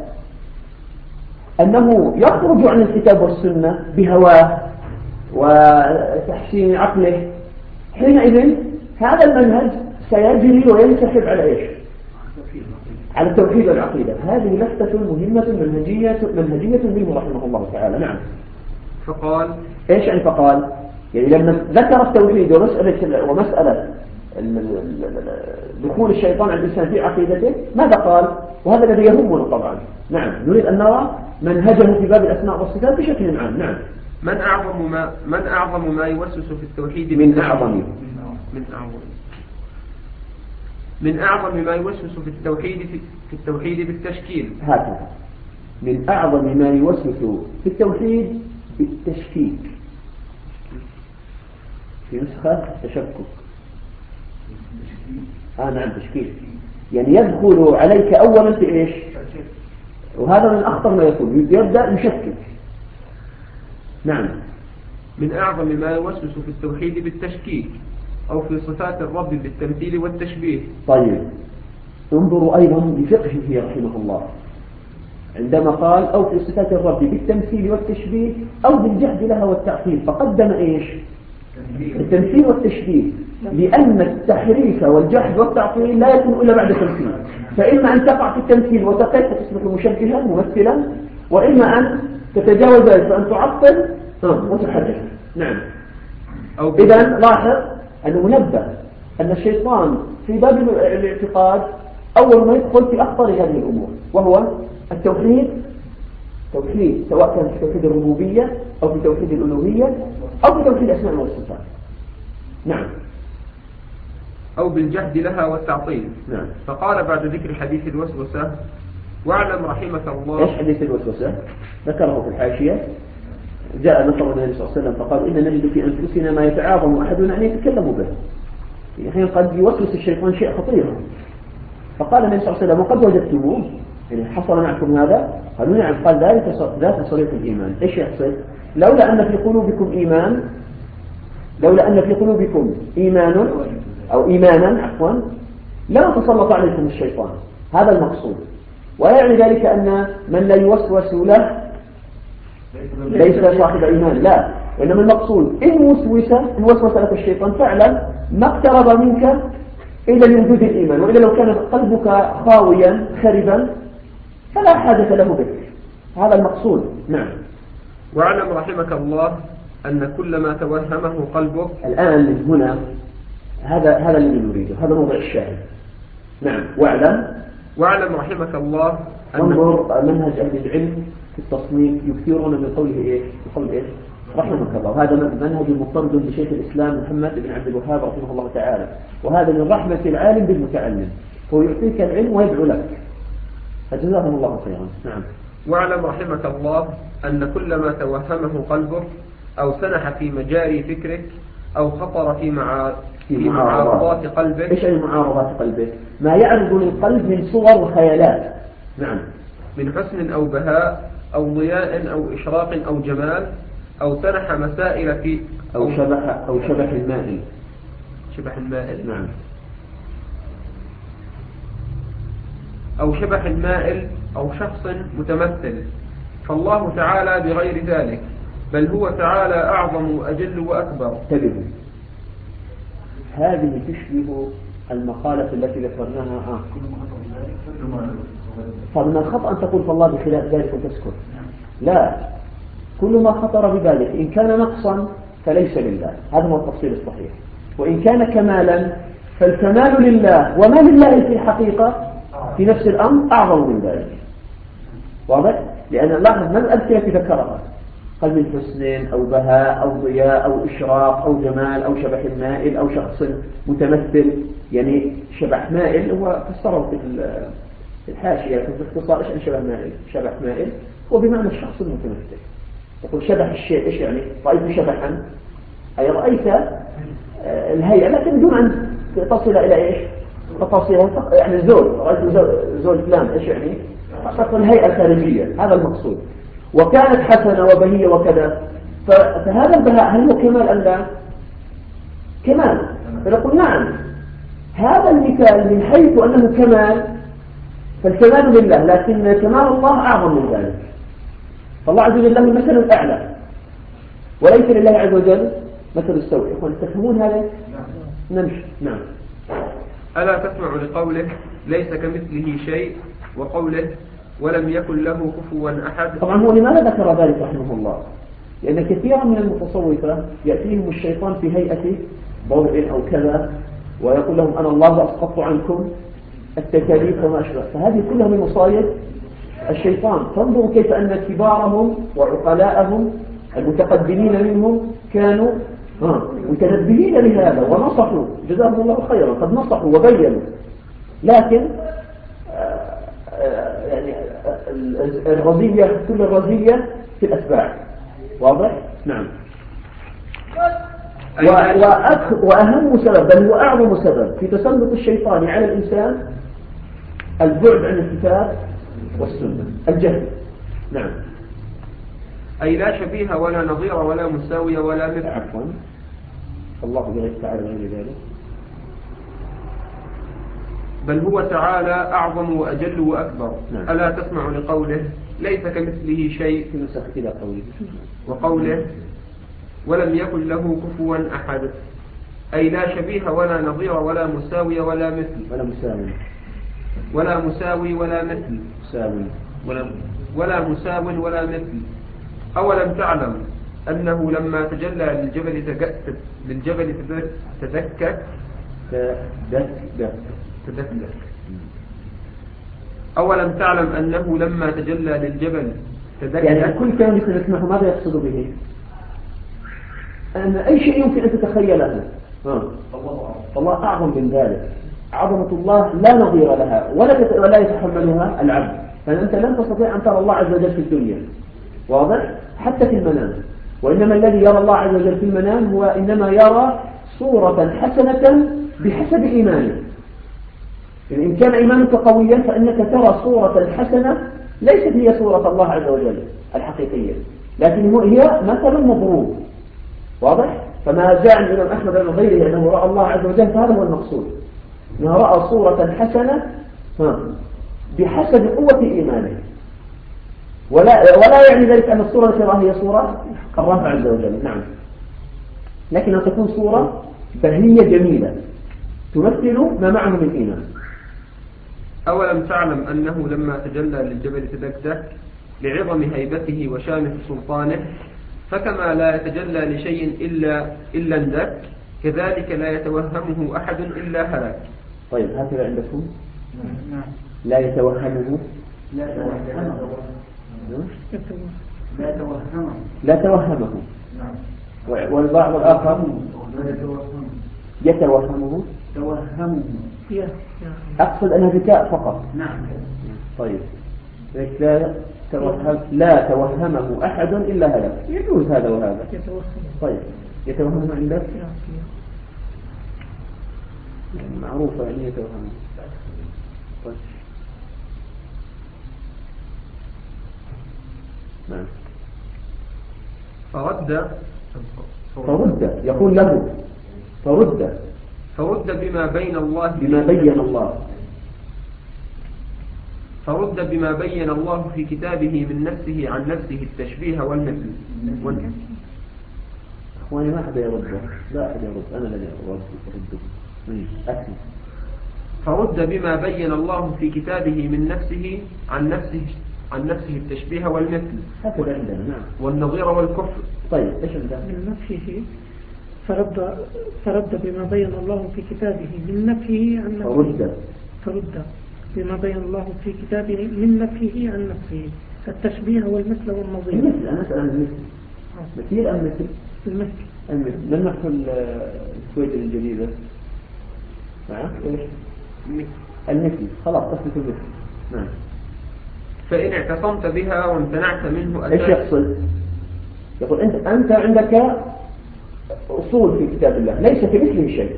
Speaker 2: أنه يخرج عن الكتاب والسنة بهواه وتحسين عقله، حينئذ هذا المنهج سيجري وينسحب على إيش؟ على التوحيد والعقيدة. هذه لفتة مهمة منهجية منه رحمه الله تعالى. نعم.
Speaker 3: فقال
Speaker 2: إيش يعني فقال؟ يعني لما ذكر التوحيد ومسألة دخول الشيطان على الإنسان في عقيدته ماذا قال؟ وهذا الذي يهمنا طبعا. نعم، نريد أن نرى منهجه في باب الأسماء والصفات بشكل عام. نعم.
Speaker 3: من أعظم ما يوسوس في التوحيد من أعظم ما يوسوس في التوحيد بالتشكيل.
Speaker 2: هكذا، من أعظم ما يوسوس في التوحيد بالتشكيك. في نسخة تشكك. نعم، تشكيك، يعني يدخل عليك أولا في إيش؟ وهذا من أخطر ما يكون، يبدأ يشكك. نعم.
Speaker 3: من أعظم ما يوسوس في التوحيد بالتشكيك أو في صفات الرب بالتمثيل والتشبيه.
Speaker 2: طيب، انظروا أيضا لفقهه رحمه الله عندما قال أو في صفات الرب بالتمثيل والتشبيه أو بالجهد لها والتعطيل، فقدم إيش؟ التمثيل والتشبيه، لأن التحريف والجحد والتعطيل لا يكون إلا بعد تمثيل، فإما أن تقع في التمثيل وتقف تصبح مشبها ممثلا، وإما أن تتجاوز ذلك فأن تعطل وتحرف. نعم. إذن لاحظ أنه نبه أن الشيطان في باب الاعتقاد أول ما يدخل في أخطر هذه الأمور، وهو التوحيد، سواء كان في توحيد الربوبية أو في توحيد الألوهية أو في توحيد الأسماء والصفات. نعم.
Speaker 3: أو بالجهد لها والتعطيل.
Speaker 2: نعم.
Speaker 3: فقال بعد ذكر حديث الوسوسة: واعلم رحمك الله.
Speaker 2: إيش حديث الوسوسة؟ ذكره في الحاشية. جاء نصر النبي صلى الله عليه وسلم فقال: إن نجد في أنفسنا ما يتعاظم أحدنا أن يتكلم به. يعني حين قد يوسوس الشيطان شيء خطير، فقال النبي صلى الله عليه وسلم: وقد وجدتموه، يعني حصل معكم هذا؟ قالوا: نعم. قال: ذات صريح الإيمان. إيش يحصل؟ لولا أن في قلوبكم إيمان أو إيمانا عفوا لما تسلط عليكم الشيطان. هذا المقصود. ويعني ذلك أن من لا يوسوس له ليس صاحب إيمان، لا، وإنما المقصود إن وسوس لك الشيطان فعلا ما اقترب منك إلا لوجود الإيمان، وإلا لو كان قلبك خاويا خربا فلا حاجة له بك. هذا المقصود. نعم.
Speaker 3: واعلم رحمك الله أن كل ما توهمه قلبك.
Speaker 2: الآن من هنا هذا الذي نريده، هذا موضع الشاهد. نعم. واعلم
Speaker 3: رحمك الله
Speaker 2: انظر منهج أهل العلم في التصنيف يكثرون من قوله إيه؟ بقول إيه؟ رحمك الله. هذا منهج مضطرد لشيخ الإسلام محمد بن عبد الوهاب رحمه الله تعالى، وهذا من رحمة العالم بالمتعلم، هو يعطيك العلم ويدعو لك، فجزاهم الله خيرا. نعم.
Speaker 3: واعلم رحمك الله أن كل ما توهمه قلبك أو سنح في مجاري فكرك أو خطر في معارضات قلبك.
Speaker 2: إيش يعني معارضات قلبك؟ ما يعرض للقلب من صور وخيالات. نعم.
Speaker 3: من حسن أو بهاء أو ضياء أو إشراق أو جمال أو سنح مسائل في
Speaker 2: أو شبح المائل.
Speaker 3: شبح المائل.
Speaker 2: نعم.
Speaker 3: أو شبح المائل أو شخص متمثل، فالله تعالى بغير ذلك، بل هو تعالى أعظم وأجل وأكبر.
Speaker 2: انتبهوا، هذه تشبه المقالة التي ذكرناها. فمن الخطأ أن تقول فالله بخلاف ذلك وتسكت. لا، كل ما خطر ببالك إن كان نقصا فليس لله. هذا هو التفصيل الصحيح. وإن كان كمالا فالكمال لله، وما لله في الحقيقة في نفس الأمر أعظم من ذلك. واضح؟ لأن لاحظ من الأمثلة ذكرها، قال من حسن أو بهاء أو ضياء أو إشراق أو جمال أو شبح مائل أو شخص متمثل. يعني شبح مائل هو فسره في الحاشية في اختصار إيش شبح مائل؟ شبح مائل هو بمعنى الشخص المتمثل. يقول شبح الشيء إيش يعني؟ رأيت شبحا أي رأيت الهيئة، لكن دون أن تصل إلى إيش؟ تفاصيل يعني زول، رأيت زول فلان إيش يعني؟ فقط الهيئة الخارجية، هذا المقصود. وكانت حسنة وبهية وكذا، فهذا البهاء هل هو كمال أم لا؟ كمال. فنقول نعم، هذا المثال من حيث أنه كمال فالكمال لله، لكن كمال الله أعظم من ذلك. فالله عز وجل له المثل الأعلى وليس لله عز وجل مثل السوء. إخوان تفهمون هذا؟ نمشي. نعم.
Speaker 3: ألا تسمع لقوله ليس كمثله شيء، وقوله ولم يكن له كفوا أحد؟
Speaker 2: طبعا هو لماذا ذكر ذلك رحمه الله؟ لأن كثيرا من المتصوفة يأتيهم الشيطان في هيئة ضوء أو كذا ويقول لهم أنا الله أسقط عنكم التكاليف وما أشبه، فهذه كلها من مصايد الشيطان. فانظروا كيف أن كبارهم وعقلاءهم المتقدمين منهم كانوا متنبهين لهذا ونصحوا، جزاهم الله خيرا، قد نصحوا وبينوا. لكن يعني الرزية، كل الرزية في الأتباع. واضح؟ نعم. وأهم سبب بل هو أعظم سبب في تسلط الشيطان على الإنسان البعد عن الكتاب والسنة، الجهل. نعم.
Speaker 3: أي لا شبيه ولا نظير ولا مساوي ولا مثل.
Speaker 2: عفوا، الله غير تعالى غير ذلك،
Speaker 3: بل هو تعالى أعظم وأجل وأكبر.
Speaker 2: نعم.
Speaker 3: ألا تسمع لقوله ليس كمثله شيء،
Speaker 2: في نسخ إلى قوله،
Speaker 3: وقوله ولم يكن له كفوا أحد، أي لا شبيه ولا نظير ولا مساوي ولا مثل.
Speaker 2: ولا مساوي
Speaker 3: ولا مساوي ولا مثل.
Speaker 2: مساوي
Speaker 3: ولا مساو ولا مثل. أولم تعلم أنه لما تجلى للجبل تدكك. أولم تعلم أنه لما تجلى للجبل تدكك.
Speaker 2: يعني كل كلمة نسمعه ماذا يقصد به؟ أن أي شيء يمكن أن تتخيله الله أعظم من ذلك. عظمة الله لا نظير لها ولا يتحملها العبد. فأنت لن تستطيع أن ترى الله عز وجل في الدنيا، واضح؟ حتى في المنام. وإنما الذي يرى الله عز وجل في المنام هو إنما يرى صورة حسنة بحسب إيمانه. إن كان إيمانك قويا فإنك ترى صورة حسنة ليست هي صورة الله عز وجل الحقيقية، لكن هي مثل مضروب. واضح؟ فما جاء عن الإمام أحمد عن غيره أنه رأى الله عز وجل، فهذا هو المقصود، أنه رأى صورة حسنة بحسب قوة إيمانه. ولا يعني ذلك أن الصورة التي هي صورة الرب عز وجل. نعم. لكنها تكون صورة بهية جميلة تمثل ما معه من إيمان.
Speaker 3: أولم تعلم أنه لما تجلى للجبل تدكك لعظم هيبته وشامخ سلطانه، فكما لا يتجلى لشيء إلا اندك، كذلك لا يتوهمه أحد إلا هلك.
Speaker 2: طيب هكذا عندكم؟ لا يتوهمه. لا توهمه. والبعض الآخر يتوهمه. أقصد أنها بتاء فقط.
Speaker 3: نعم.
Speaker 2: طيب لا توهمه أحد إلا هذا، يجوز هذا وهذا. طيب يتوهم عندك معروفة يعني يتوهم. طيب. نعم. فرد يقول له
Speaker 3: فرد بما بين الله فرد بما بين الله في كتابه من نفسه عن نفسه التشبيه والمثل.
Speaker 2: أخواني ما أحد يرد، لا أحد يرد، أنا الذي أرد.
Speaker 3: فرد بما بين الله في كتابه من نفسه عن نفسه عن نفسه التشبيه والمثل
Speaker 2: هكذا عندنا. نعم.
Speaker 3: والنظير والكفر.
Speaker 2: طيب إيش عندنا؟
Speaker 1: من نفسه فرد بما بين الله في كتابه من نفسه عن نفسه. فرد بما بين الله في كتابه من نفسه عن نفسه التشبيه والمثل والنظير.
Speaker 2: المثل. أنا أسأل عن المثل. مثير أم مثل؟ المثل. لم نحكم الكويت الجديدة. نعم. إيش؟ المثل. خلاص تثبت المثل. نعم.
Speaker 3: فإن اعتصمت بها وامتنعت منه
Speaker 2: إيش يقصد؟ يقول أنت عندك أصول في كتاب الله ليس كمثله شيء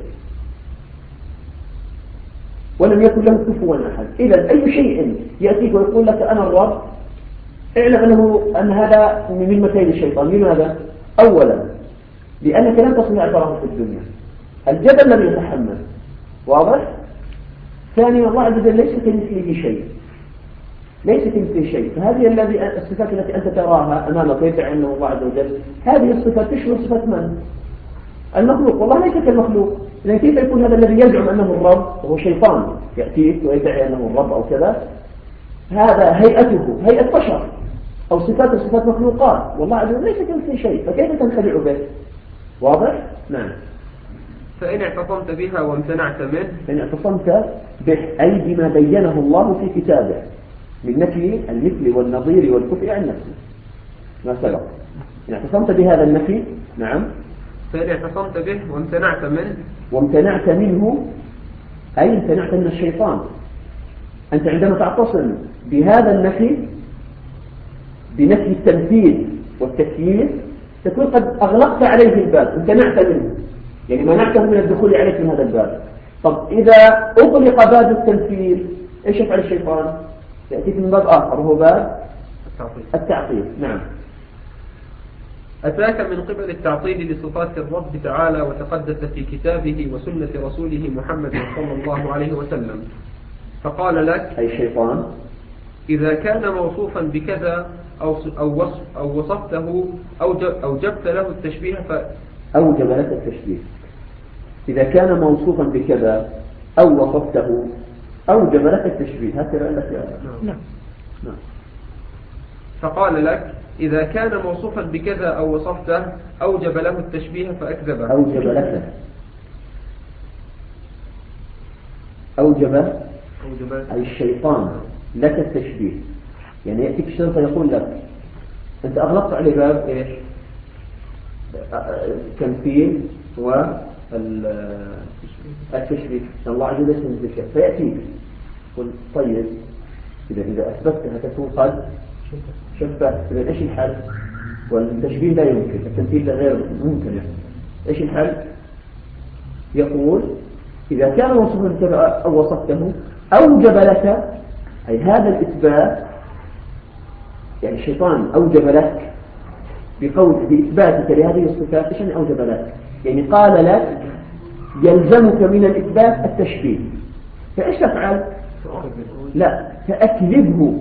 Speaker 2: ولم يكن له كفوا أحد. إذا أي شيء يأتيك ويقول لك أنا الرب اعلم أن هذا من مكايد الشيطان. لماذا؟ أولا لأنك لن تصنع اعتراف في الدنيا. الجبل لم يتحمل. واضح؟ ثانيا الله عز وجل ليس كمثله شيء. ليس كمثله شيء. فهذه الصفات التي أنت تراها أمامك ويدعي أنه الله عز وجل هذه الصفات تشمل صفة من؟ المخلوق. والله ليس كالمخلوق. لأن كيف يكون هذا الذي يزعم أنه الرب وهو شيطان يأتيك ويدعي أنه الرب أو كذا هذا هيئته هيئة بشر أو صفات مخلوقات والله عز وجل ليس كمثله شيء. فكيف تنخدع به؟ واضح؟ نعم.
Speaker 3: فإن اعتصمت بها وامتنعت منه.
Speaker 2: فإن اعتصمت به أي بما بينه الله في كتابه من نفي المثل والنظير والكفء عن نفسه ما سبق. إن اعتصمت بهذا النفي. نعم.
Speaker 3: فإن اعتصمت به
Speaker 2: وامتنعت منه أي امتنعت من الشيطان. أنت عندما تعتصم بهذا النفي بنفي التمثيل والتكييف تكون قد أغلقت عليه الباب. امتنعت منه يعني منعته من الدخول عليك من هذا الباب. طب إذا أغلق باب التمثيل إيش يفعل الشيطان؟ يأتيك من باب آخر وهو باب التعطيل. نعم.
Speaker 3: أتاك من قبل التعطيل لصفات الرب تعالى وتقدس في كتابه وسنة رسوله محمد صلى الله عليه وسلم فقال لك
Speaker 2: أي شيطان
Speaker 3: إذا كان موصوفا بكذا أو وصفته أوجبت له التشبيه
Speaker 2: أوجب لك التشبيه. إذا كان موصوفا بكذا أو وصفته أوجب لك التشبيه. هكذا لك. نعم.
Speaker 3: فقال لك إذا كان موصوفا بكذا أو وصفته أوجب له التشبيه فأكذبه. أوجب أي الشيطان لك التشبيه. يعني يأتيك الشيطان يقول لك أنت أغلقت على باب إيش؟ التمثيل والتشبيه. الله عز وجل اسم الذكر فيأتيك يقول طيب إذا أثبتها تكون قد شبه. إذا إيش الحل؟ والتشبيه لا يمكن التمثيل غير ممكن. إيش الحل؟ يقول إذا كان وصفا أو وصفته أوجب لك أي هذا الإثبات. يعني الشيطان أوجب لك بإثباتك لهذه الصفات. إيش يعني أوجب لك؟ يعني قال لك يلزمك من الإثبات التشبيه. فإيش تفعل؟ لا فأكذبه.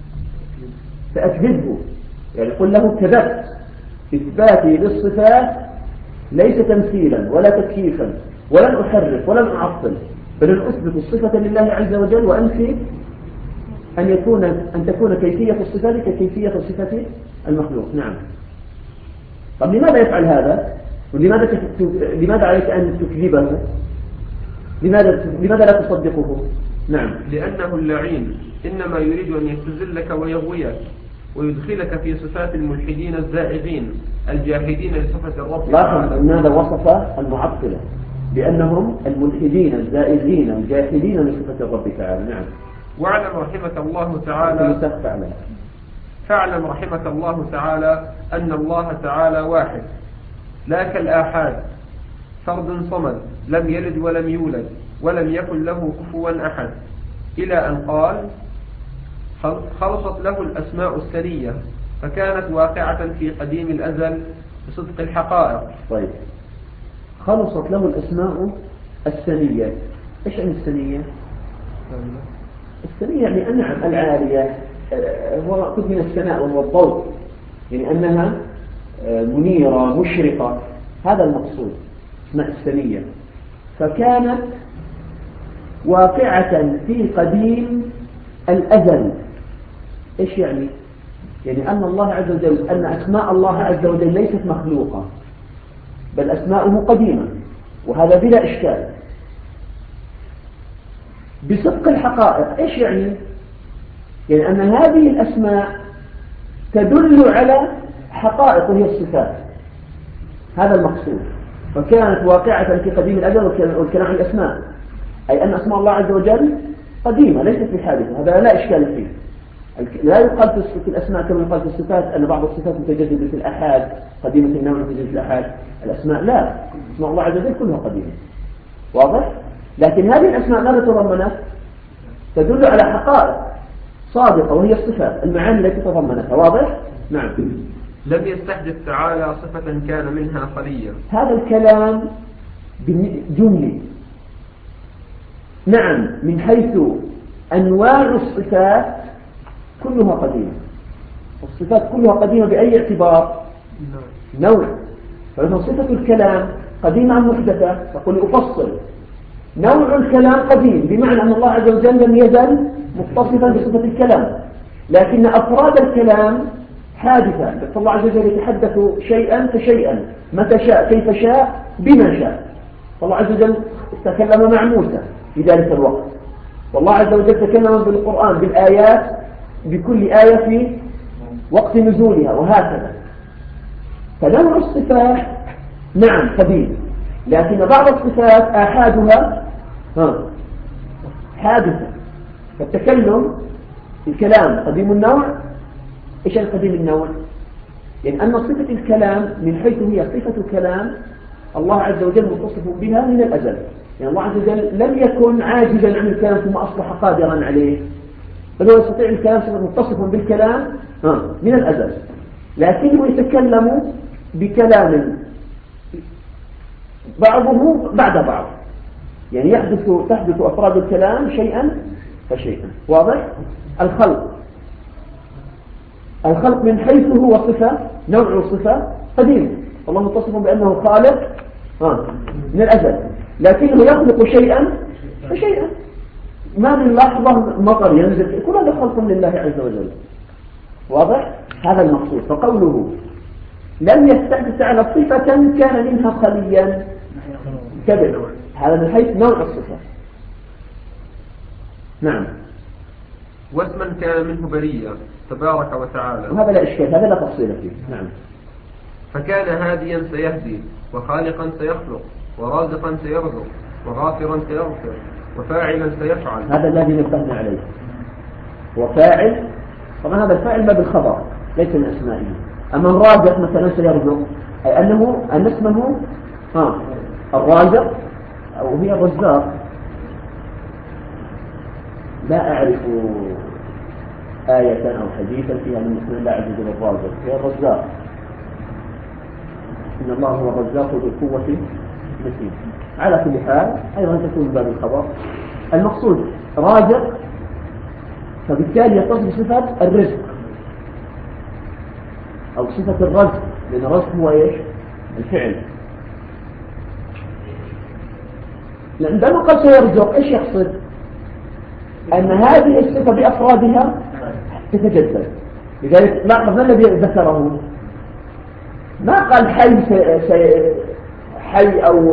Speaker 3: يعني قل له كذبت. إثباتي للصفات ليس تمثيلا ولا تكييفا ولن أحرف ولن أعطل بل أثبت الصفة لله عز وجل وأنفي أن تكون كيفية الصفات ككيفية صفة المخلوق. نعم. طب لماذا يفعل هذا؟ لماذا عليك أن تكذبه؟ لماذا لا تصدقه؟ نعم. لأنه اللعين إنما يريد أن يستزلك ويغويك ويدخلك في صفات الملحدين الزائغين الجاحدين لصفة الرب.
Speaker 2: لاحظ أن هذا وصف المعطلة بأنهم الملحدين الزائغين الجاحدين لصفة الرب تعالى. نعم.
Speaker 3: واعلم رحمك الله تعالى أن الله تعالى واحد لا كالآحاد فرد صمد لم يلد ولم يولد ولم يكن له كفوا أحد إلى أن قال خلصت له الأسماء السنية فكانت واقعة في قديم الأزل بصدق الحقائق.
Speaker 2: طيب خلصت له الأسماء السنية. إيش يعني السنية؟ السنية يعني النعم العالية هو مأخوذ من السماء وهو الضوء يعني أنها منيرة مشرقة. هذا المقصود اسمها السنية. فكانت واقعة في قديم الأزل إيش يعني؟ يعني أن الله عز وجل، أن أسماء الله عز وجل ليست مخلوقة بل أسماؤه قديمة، وهذا بلا إشكال بصدق الحقائق. إيش يعني؟ يعني أن هذه الأسماء تدل على حقائق وهي الصفات، هذا المقصود. فكانت واقعة في قديم الأزل والكلام عن الأسماء، أي أن أسماء الله عز وجل قديمة ليست بحادثة، هذا لا إشكال فيه. لا يقال في الأسماء كما يقال في الصفات أن بعض الصفات متجددة في الأحاد، قديمة النوع متجددة في الأحاد. الأسماء لا، أسماء الله عز وجل كلها قديمة، واضح؟ لكن هذه الأسماء ماذا تضمنت؟ تدل على حقائق صادقة وهي الصفات، المعاني التي تضمنتها، واضح؟ نعم.
Speaker 3: لم يستحدث تعالى صفة كان منها خليا.
Speaker 2: هذا الكلام جملي. نعم، من حيث أنواع الصفات كلها قديمة، الصفات كلها قديمة بأي اعتبار؟ نوع. فمثلا صفة الكلام قديمة أم محدثة؟ تقول أفصل. نوع الكلام قديم، بمعنى أن الله عز وجل لم يزل متصفا بصفة الكلام، لكن أفراد الكلام حادثة. فالله عز وجل يتحدث شيئا فشيئا، متى شاء، كيف شاء، بما شاء. فالله عز وجل تكلم مع موسى في ذلك الوقت، والله عز وجل تكلم بالقرآن بالآيات، بكل آية في وقت نزولها، وهكذا. فنوع الصفات نعم قديم، لكن بعض الصفات آحادها حادثة. فالتكلم الكلام قديم النوع. إيش القديم النوع؟ يعني أن صفة الكلام من حيث هي صفة كلام الله عز وجل متصف بها من الأزل. يعني الله عز وجل لم يكن عاجزا عن الكلام ثم أصبح قادرا عليه، بل هو يستطيع الكلام، متصف بالكلام من الأزل، لكنه يتكلم بكلام بعضه بعد بعض، يعني تحدث أفراد الكلام شيئا فشيئا، واضح؟ الخلق من حيث هو صفة، نوع صفة قديم، الله متصف بأنه خالق من الأزل، لكنه يخلق شيئا فشيئا. ما من لحظة مطر ينزل، كل هذا خلق لله عز وجل، واضح؟ هذا المقصود. فقوله لم يستحدث على صفة كان منها خليا كذب، هذا من حيث نوع الصفة. نعم.
Speaker 3: واسما كان منه بريا تبارك وتعالى،
Speaker 2: وهذا لا إشكال، هذا لا تفصيل فيه. نعم.
Speaker 3: فكان هاديا سيهدي، وخالقا سيخلق، ورازقا سيرزق، وغافرا سيغفر، وفاعلا سيفعل.
Speaker 2: هذا الذي نبهنا عليه، وفاعل. طبعا هذا الفاعل ما بالخبر، ليس من أسمائه. أما الرازق مثلا سيرزق، أي أن اسمه الرازق أو هي الرزاق. لا أعرف آية أو حديثا فيها من اسم الله عز وجل الرازق، هي الرزاق. إن الله هو الرزاق ذو القوة المتين. على كل حال أيضا تكون من باب الخبر. المقصود رازق، فبالتالي يتصف بصفة الرزق أو صفة الرزق، لأن الرزق هو إيش؟ الفعل. عندما قال سيرزق إيش يقصد؟ أن هذه الصفة بأفرادها تتجدد. لذلك لاحظ ما الذي ذكره؟ ما قال حي أو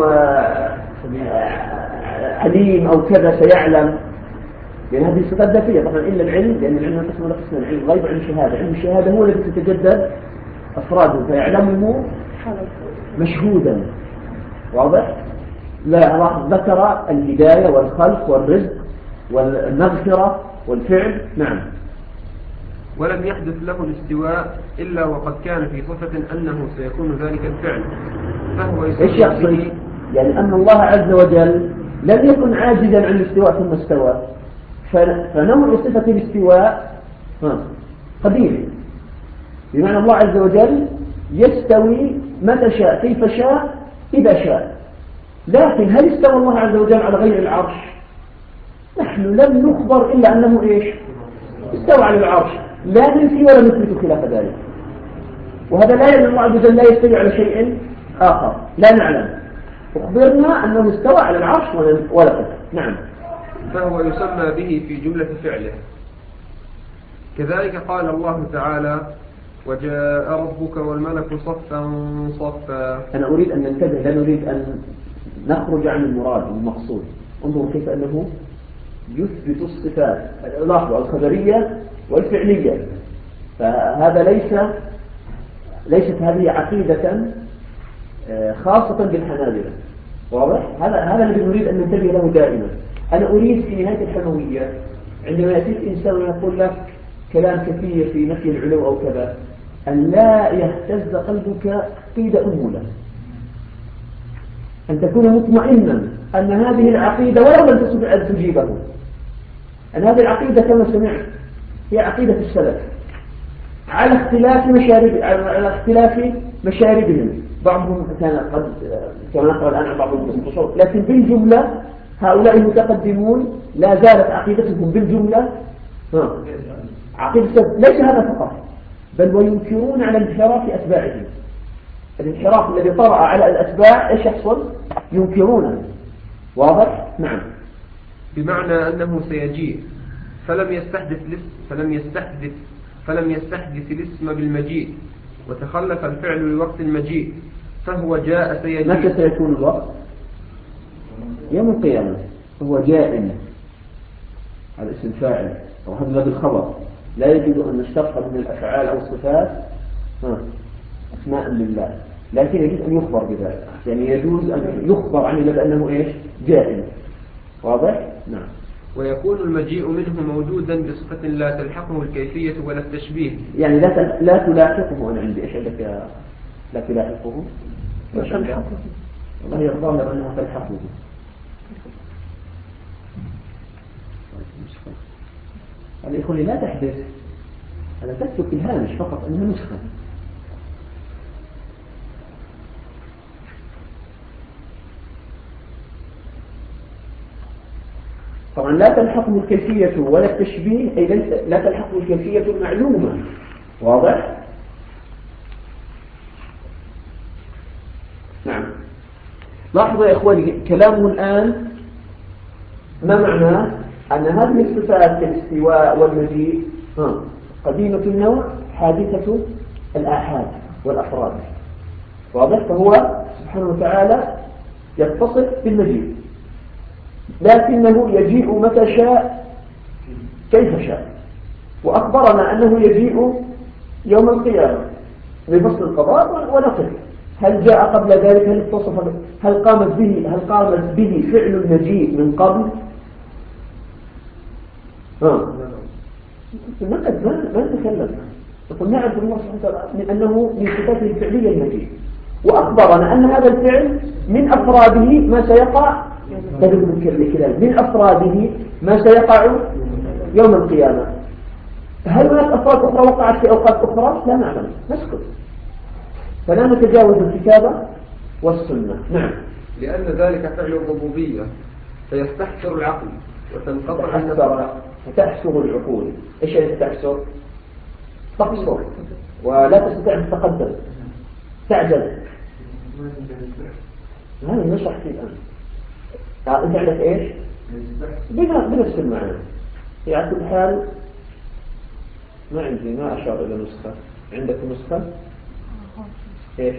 Speaker 2: عليم أو كذا سيعلم، لأن هذه الصفات ذاتية طبعا إلا العلم، لأن العلم ينقسم إلى قسمين: العلم غيب وعلم الشهادة. علم الشهادة هو الذي تتجدد أفراده فيعلمه مشهودا، واضح؟ لا ذكر الهداية والخلق والرزق والمغفرة والفعل. نعم.
Speaker 3: ولم يحدث له الاستواء إلا وقد كان في صفة أنه سيكون ذلك الفعل، فهو
Speaker 2: إيش يقصد؟ يعني أن الله عز وجل لم يكن عاجزا عن الاستواء ثم استوى، فنوع صفة الاستواء قديم، بمعنى الله عز وجل يستوي متى شاء كيف شاء إذا شاء. لكن هل استوى الله عز وجل على غير العرش؟ نحن لم نخبر إلا أنه إيش؟ استوى على العرش، لا ننفي ولا نثبت خلاف ذلك. وهذا لا يعني الله عز وجل لا يستوي على شيء آخر، لا نعلم. أخبرنا أنه استوى على العرش ولا قدر. نعم.
Speaker 3: فهو يسمى به في جملة فعله. كذلك قال الله تعالى: وجاء ربك والملك صفا صفا.
Speaker 2: أنا أريد أن ننتبه، لا نريد أن نخرج عن المراد المقصود. انظروا كيف أنه يثبت الصفات، لاحظوا الخبرية والفعلية. فهذا ليست هذه عقيدة خاصة بالحنابلة، واضح؟ هذا الذي نريد أن ننتبه له دائما. أنا أريد في نهاية الحموية عندما يأتي الإنسان ويقول لك كلام كثير في نفي العلو أو كذا، أن لا يهتز قلبك قيد أنملة، أن تكون مطمئنا أن هذه العقيدة ولو لم تستطع أن تجيبه، أن هذه العقيدة كما سمعت هي عقيدة السلف على اختلاف مشاربهم. بعضهم كان قد كما نقرأ الآن عن بعضهم المتصوف، لكن بالجملة هؤلاء المتقدمون لا زالت عقيدتهم بالجملة عقيدة السلف. ليس هذا فقط، بل وينكرون على انحراف أتباعهم. الانحراف الذي طرأ على الأتباع إيش يحصل؟ ينكرونه. واضح؟ نعم.
Speaker 3: بمعنى أنه سيجيء فلم يستحدث الاسم بالمجيء، وتخلف الفعل لوقت المجيء، فهو جاء سيجيء.
Speaker 2: متى سيكون الوقت؟ يوم القيامة. هو جاء، هذا اسم فاعل وهذا بالخبر. لا يجوز أن نشتق من الأفعال أو الصفات أسماء لله، لكن يجوز أن يخبر بذلك. يعني يجوز أن يخبر عن الله بأنه إيش؟ جاء. واضح؟ نعم.
Speaker 3: ويكون المجيء منه موجودا بصفة لا تلحقه الكيفية ولا التشبيه.
Speaker 2: يعني لا تلاحقه. أنا عندي إيش عندك يا لا تلاحقه؟ والله الظاهر أنها تلحقه. هذا يقول لي لا تحدث، هذا تكتب في الهامش فقط أنها نسخة. طبعا لا تلحقه الكيفية ولا التشبيه، أي لا تلحقه الكيفية المعلومة. واضح؟ نعم. لاحظوا يا إخواني كلامه الآن ما معناه؟ أن هذه الصفات كالاستواء والمجيء قديمة النوع حادثة الآحاد والأفراد. واضح؟ فهو سبحانه وتعالى يتصف بالمجيء، لكنه يجيء متى شاء كيف شاء. وأخبرنا أنه يجيء يوم القيامة لفصل القضاء ونقف. هل جاء قبل ذلك؟ هل اتصف؟ هل قامت به فعل المجيء من قبل؟ ما نتكلم. نقول نعرف الله سبحانه وتعالى أنه من صفاته الفعلية المجيء، وأخبرنا أن هذا الفعل من أفراده ما سيقع من أفراده ما سيقع يوم القيامة. هل هناك أفراد أخرى وقعت في أوقات أخرى؟ لا نعلم، نسكت، فلا نتجاوز الكتابة والسنة. نعم.
Speaker 3: لأن ذلك فعل الربوبية فيستحسر العقل وتنقطع
Speaker 2: تحسر العقول. إيش يعني تحسر؟ تقصر ولا تستطيع أن تتقدم، تعجل. هذا نشرح فيه الآن. أنت عندك إيش؟ بنفس المعنى. على كل حال ما عندي، ما أشار إلى نسخة. عندك نسخة؟ إيش؟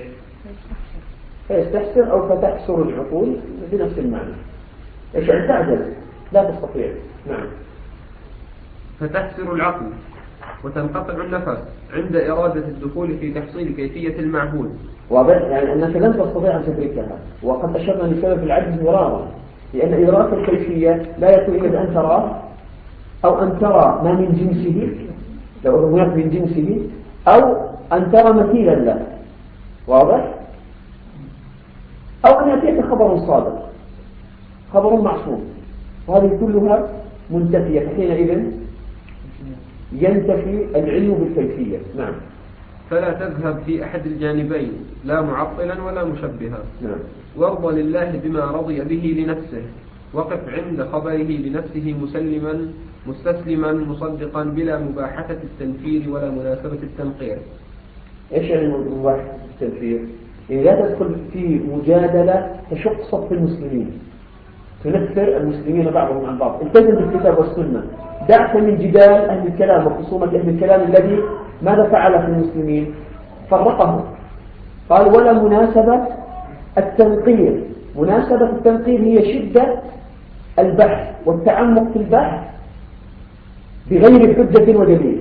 Speaker 2: تحسر أو فتحسر العقول بنفس المعنى. إيش يعني تعجل لا تستطيع. نعم.
Speaker 3: فتحسر العقل وتنقطع النفس عند إرادة الدخول في تحصيل كيفية المعبود.
Speaker 2: واضح؟ يعني أنك لن تستطيع أن تدركها، وقد أشرنا لسبب العجز مرارا، لأن إدراك الكيفية لا يكون إلا أن تراه أو أن ترى ما من جنسه لو هناك من جنسه، أو أن ترى مثيلا له. واضح؟ أو أن يأتيك خبر صادق، خبر معصوم، وهذه كلها منتفية. حينئذ ينتفي العلم بالكيفية. نعم.
Speaker 3: فلا تذهب في أحد الجانبين، لا معطلا ولا مشبها.
Speaker 2: نعم.
Speaker 3: وارضى لله بما رضي به لنفسه، وقف عند خبره لنفسه مستسلما مصدقا بلا مباحثة التنفير ولا مناسبة التنقير.
Speaker 2: إيش يعني مباحثة التنفير؟ يعني لا تدخل في مجادلة تشق صف المسلمين، تنفر المسلمين بعضهم عن بعض. التزم بالكتاب والسنة، دعك من جدال أهل الكلام وخصومة أهل الكلام الذي ماذا فعل في المسلمين؟ فرقهم. قال ولا مناسبة التنقير. مناسبة التنقير هي شدة البحث والتعمق في البحث بغير حجة ودليل.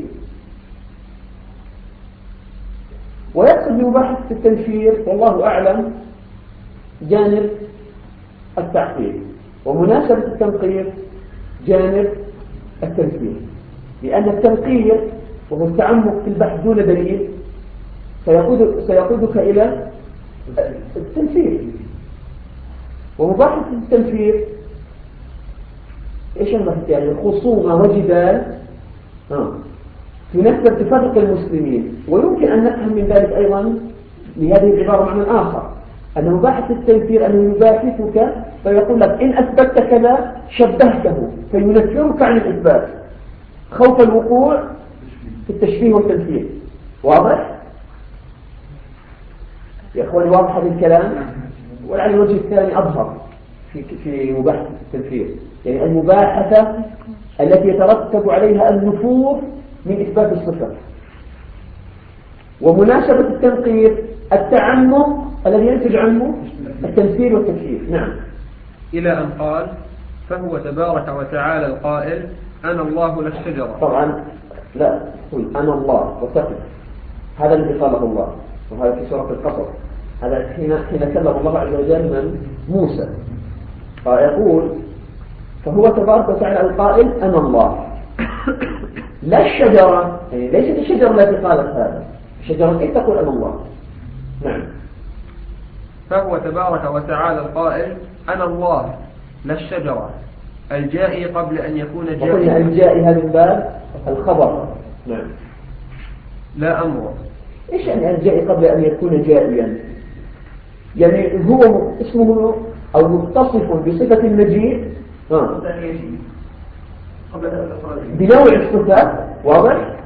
Speaker 2: ويقصد بمباحث التنفير والله أعلم جانب التعقيد، ومناسبة التنقير جانب التنفير، لأن التنقير وهو التعمق في البحث دون دليل سيقودك إلى التنفير. ومباحث التنفير إيش المباحث؟ يعني خصومة وجدال تنفر تفرق المسلمين. ويمكن أن نفهم من ذلك أيضا لهذه العبارة معنى آخر، أن مباحث التنفير أنه يباحثك فيقول لك إن أثبتت كذا شبهته فينفرك عن الإثبات خوف الوقوع في التشبيه والتنفير. واضح؟ يا أخواني واضح هذا الكلام؟ ولعل الوجه الثاني أظهر في مباحث التنفير، يعني المباحثة التي يترتب عليها النفور من إثبات الصفة. ومناسبة التنقير التعمق الذي ينتج عنه التنفير والتكفير. نعم.
Speaker 3: إلى أن قال فهو تبارك وتعالى القائل أنا الله لا الشجرة.
Speaker 2: طبعا لا قل أنا الله وتقف، هذا الذي قاله الله، وهذا في سورة القصص. هذا حين كلم الله عز وجل من موسى فيقول فهو تبارك وتعالى القائل أنا الله لا الشجرة، يعني ليست الشجرة التي قالت هذا، الشجرة كيف تقول أنا الله. نعم.
Speaker 3: فهو تبارك وتعالى القائل أنا الله لا الشجرة الجائي قبل أن يكون جائي.
Speaker 2: وقلنا الجائي هذا من باب الخبر. نعم.
Speaker 3: لا أمر.
Speaker 2: إيش يعني الجائي قبل أن يكون جائيا؟ يعني هو اسمه أو متصف بصفة المجيء بنوع الصفات. واضح؟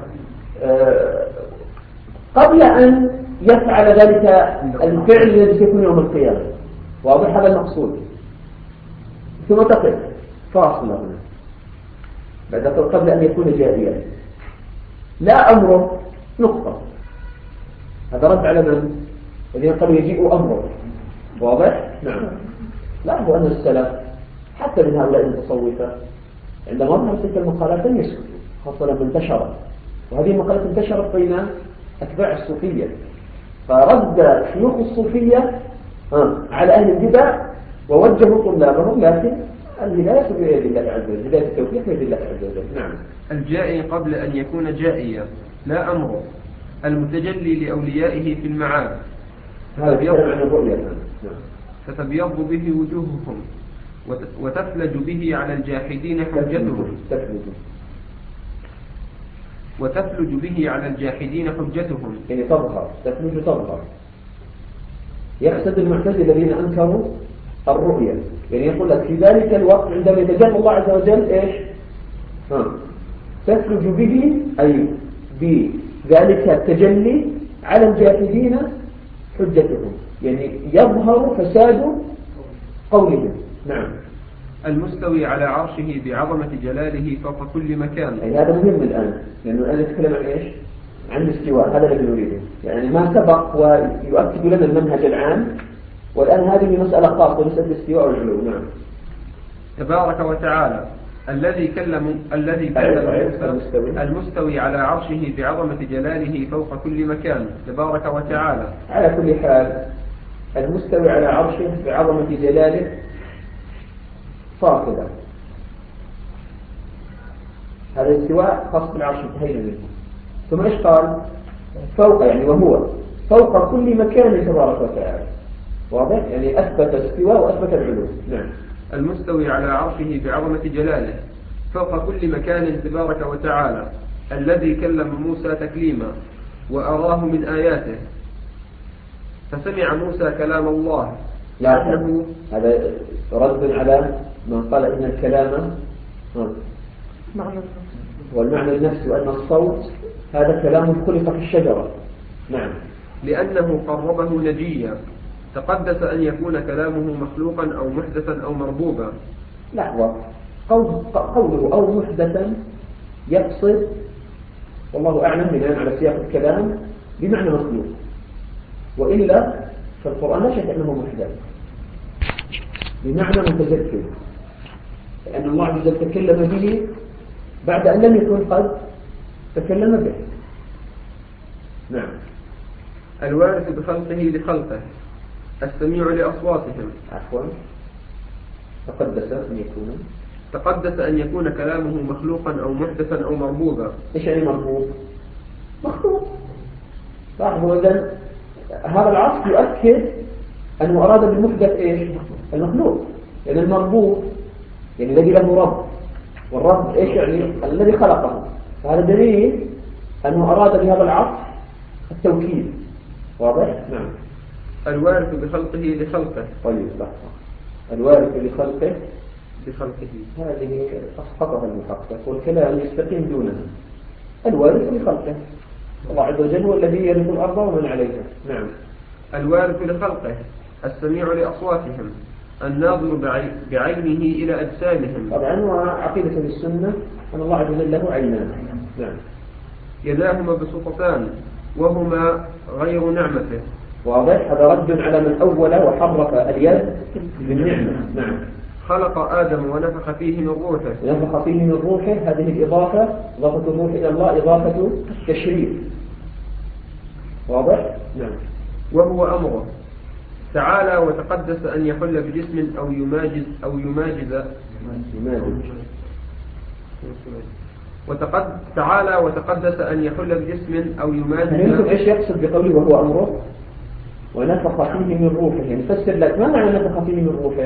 Speaker 2: قبل أن يفعل ذلك الفعل الذي سيكون يوم القيامة. واضح؟ هذا المقصود. ثم تقف فاصلة هنا بعد قبل أن يكون جائيا لا أمره نقطة. هذا رد على من؟ الذين قالوا يجيء أمره. واضح؟ نعم. لا هو أن السلف حتى من هؤلاء المتصوفة عندما ظهر تلك المقالات لم يسكتوا، خاصة لما انتشرت، وهذه المقالات انتشرت بين أتباع الصوفية، فرد شيوخ الصوفية على أهل البدع ووجهوا طلابهم، لكن الهداية بيد الله عز وجل، هداية التوفيق بيد الله عز وجل. نعم.
Speaker 3: الجائي قبل أن يكون جائيا لا أمره المتجلي لأوليائه في المعاد فتبيض به وجوههم وتفلج به على الجاحدين حجتهم. وتفلج به على الجاحدين حجتهم،
Speaker 2: يعني تظهر، تفلج تظهر. يقصد المعتزلة الذين أنكروا الرؤية، يعني يقول لك في ذلك الوقت عندما يتجلى الله عز وجل إيش؟ تفلج به أي بذلك التجلي على الجاحدين حجتهم، يعني يظهر فساد قولهم. نعم.
Speaker 3: المستوي على عرشه بعظمة جلاله فوق كل مكان.
Speaker 2: يعني هذا مهم الآن، لأنه الآن نتكلم عن إيش؟ عن الاستواء، هذا الذي نريده. يعني ما سبق ويؤكد لنا المنهج العام، والآن هذه مسألة خاصة، مسألة الاستواء والعلو. نعم.
Speaker 3: تبارك وتعالى الذي كلم موسى المستوي على عرشه بعظمة جلاله فوق كل مكان. تبارك وتعالى
Speaker 2: على كل حال المستوي على عرشه بعظمة جلاله فاصلة. هذا الاستواء خاص بالعرش انتهينا منه. ثم ايش قال؟ فوق، يعني وهو فوق كل مكان تبارك وتعالى. واضح؟ يعني أثبت الاستواء وأثبت العلو. نعم.
Speaker 3: المستوي على عرشه بعظمة جلاله فوق كل مكان تبارك وتعالى الذي كلم موسى تكليما وأراه من آياته فسمع موسى كلام الله.
Speaker 2: لأنه هذا رد على من قال إن الكلام والمعنى النفسي، وأن الصوت هذا كلام خلق في الشجرة. نعم.
Speaker 3: لأنه قربه نجيا تقدس أن يكون كلامه مخلوقا أو محدثا أو مربوبا.
Speaker 2: لحظة، قوله أو محدثا يقصد والله أعلم بناء على سياق الكلام بمعنى مخلوق، وإلا فالقرآن لا شك أنه محدث بمعنى متذكر، لأن الله عز وجل تكلم به بعد أن لم يكن قد تكلم به. نعم.
Speaker 3: الوارث بخلقه لخلقه، السميع لأصواتهم.
Speaker 2: عفوا، تقدس أن يكون
Speaker 3: كلامه مخلوقا أو محدثا أو مربوبا.
Speaker 2: إيش يعني مربوب؟ مخلوق. لاحظوا إذن هذا العصر يؤكد أنه أراد بالمحدث إيش؟ المخلوق. يعني المربوب يعني الذي له رب، والرب إيش يعني؟ الذي خلقه. فهذا دليل أنه أراد بهذا العصر التوكيد. واضح؟ نعم.
Speaker 3: الوارث بخلقه لخلقه.
Speaker 2: طيب لحظة، الوارث لخلقه هذه أسقطها المحقق، والكلام يستقيم دونها. الوارث لخلقه، الله عز وجل هو الذي يرث الأرض ومن عليها. نعم.
Speaker 3: الوارث لخلقه، السميع لأصواتهم، الناظر بعينه إلى أجسامهم.
Speaker 2: طبعا وعقيدة السنة أن الله عز وجل له عينان. نعم.
Speaker 3: يداهما بسطتان وهما غير نعمته.
Speaker 2: واضح؟ هذا رد على من أول وحرف اليد بالنعمة. نعم.
Speaker 3: خلق آدم ونفخ فيه من روحه.
Speaker 2: نفخ فيه من روحه، هذه الإضافة، إضافة الروح إلى الله إضافة تشريف. واضح؟ نعم.
Speaker 3: وهو أمره تعالى وتقدس أن يحل بجسم أو يماجز تعالى وتقدس أن يحل بجسم أو يماجز.
Speaker 2: منكم إيش يقصد بقوله وهو أمره ونفخ فيه من روحه؟ يعني فسر لك ما معنى نفخ فيه من روحه؟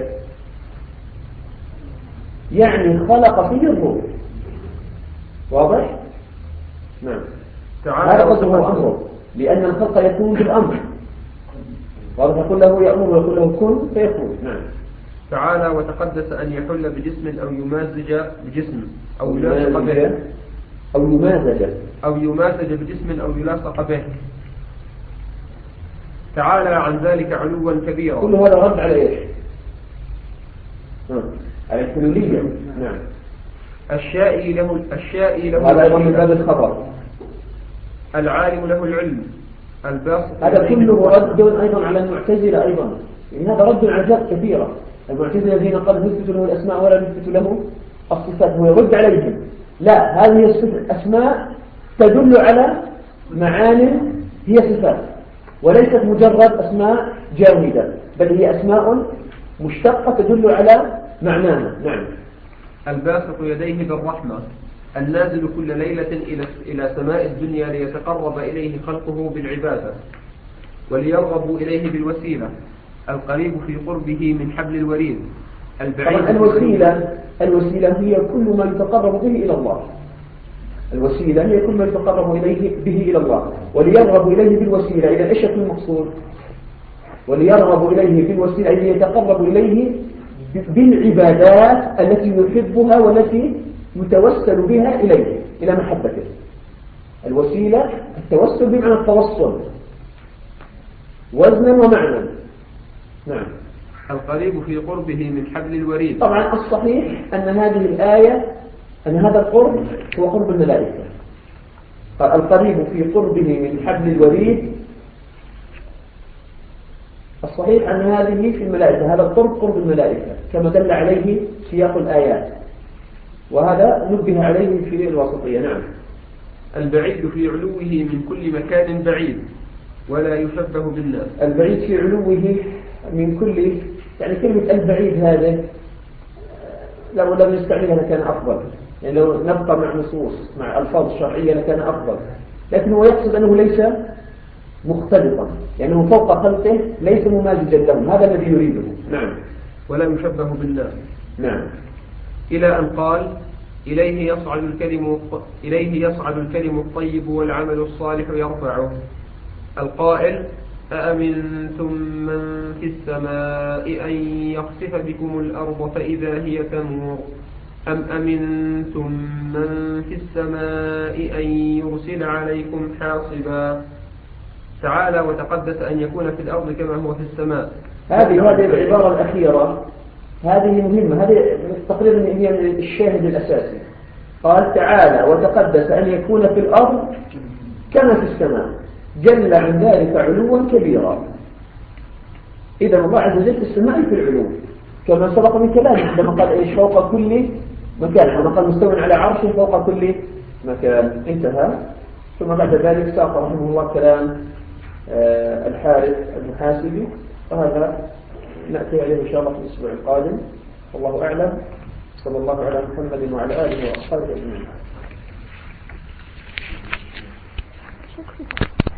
Speaker 2: يعني خلق فيه الروح. واضح؟ نعم. هذا قصده هو أمره، لأن الخلق يكون بالأمر. واضح؟ يقول له يأمر ويقول له كن فيكون. نعم.
Speaker 3: تعالى وتقدس أن يحل بجسم أو يمازج بجسم أو يلاصق به أو يمازج بجسم أو يلاصق به. تعالى عن ذلك علوا كبيرا.
Speaker 2: كل هذا رد على إيش؟ على الحلولية. نعم.
Speaker 3: الشائي له
Speaker 2: هذا أيضا من باب الخبر.
Speaker 3: العالم له العلم. الباسط.
Speaker 2: هذا كله رد أيضا على المعتزلة أيضا، يعني هذا رد على ذات كثيرة. المعتزلة الذين قالوا نثبت له الأسماء ولا نثبت له الصفات، هو يرد عليهم لا، هذه أسماء تدل على معان هي صفات، وليست مجرد أسماء جامدة، بل هي أسماء مشتقة تدل على معناها. نعم.
Speaker 3: الباسط يديه بالرحمة، النازل كل ليلة إلى سماء الدنيا ليتقرب إليه خلقه بالعبادة وليرغبوا إليه بالوسيلة، القريب في قربه من حبل الوريد، البعيد.
Speaker 2: الوسيلة هي كل ما يتقرب به إلى الله. الوسيلة هي كل ما يتقرب به إلى الله، وليرغب إليه بالوسيلة. إذا إيش المقصود؟ وليرغب إليه بالوسيلة أي يتقرب إليه بالعبادات التي يحبها والتي يتوسل بها إليه إلى محبته. الوسيلة التوسل بمعنى التوصل وزنا ومعنى. نعم.
Speaker 3: القريب في قربه من حبل الوريد.
Speaker 2: طبعا الصحيح أن هذه الآية أن هذا القرب هو قرب الملائكة. القريب في قربه من حبل الوريد، الصحيح أن هذه في الملائكة، هذا القرب قرب الملائكة كما دل عليه سياق الآيات، وهذا نبه عليه في الوسطية. نعم.
Speaker 3: البعيد في علوه من كل مكان بعيد ولا يشبه بالناس.
Speaker 2: البعيد في علوه من كل، يعني كلمة البعيد هذا لو لم نستعملها لكان أفضل، يعني لو نبقى مع نصوص مع ألفاظ شرعية لكان أفضل، لكن هو يقصد أنه ليس مختلطا، يعني هو فوق خلقه ليس ممازجا لهم، هذا الذي يريده. نعم.
Speaker 3: ولا يشبه بالناس.
Speaker 2: نعم.
Speaker 3: إلى أن قال إليه يصعد الكلم الطيب والعمل الصالح يرفعه. القائل أأمنتم من في السماء أن يخسف بكم الأرض فإذا هي تمور أم أمنتم من في السماء أن يرسل عليكم حاصبا. تعالى وتقدس أن يكون في الأرض كما هو في السماء.
Speaker 2: هذه العبارة الأخيرة هذه مهمة، هذه تقريبا هي الشاهد الأساسي. قال تعالى وتقدس أن يكون في الأرض كما في السماء، جل عن ذلك علوا كبيرا. إذا الله عز وجل في السماء في العلو كما سبق من كلامه عندما قال إيش فوق كل مكان، عندما قال مستوى على عرشه فوق كل مكان. انتهى. ثم بعد ذلك ساق رحمه الله كلام الحارث المحاسبي، وهذا نأتي عليه إن شاء الله في الأسبوع القادم. والله أعلم. صلى الله على محمد وعلى آله وأصحابه أجمعين.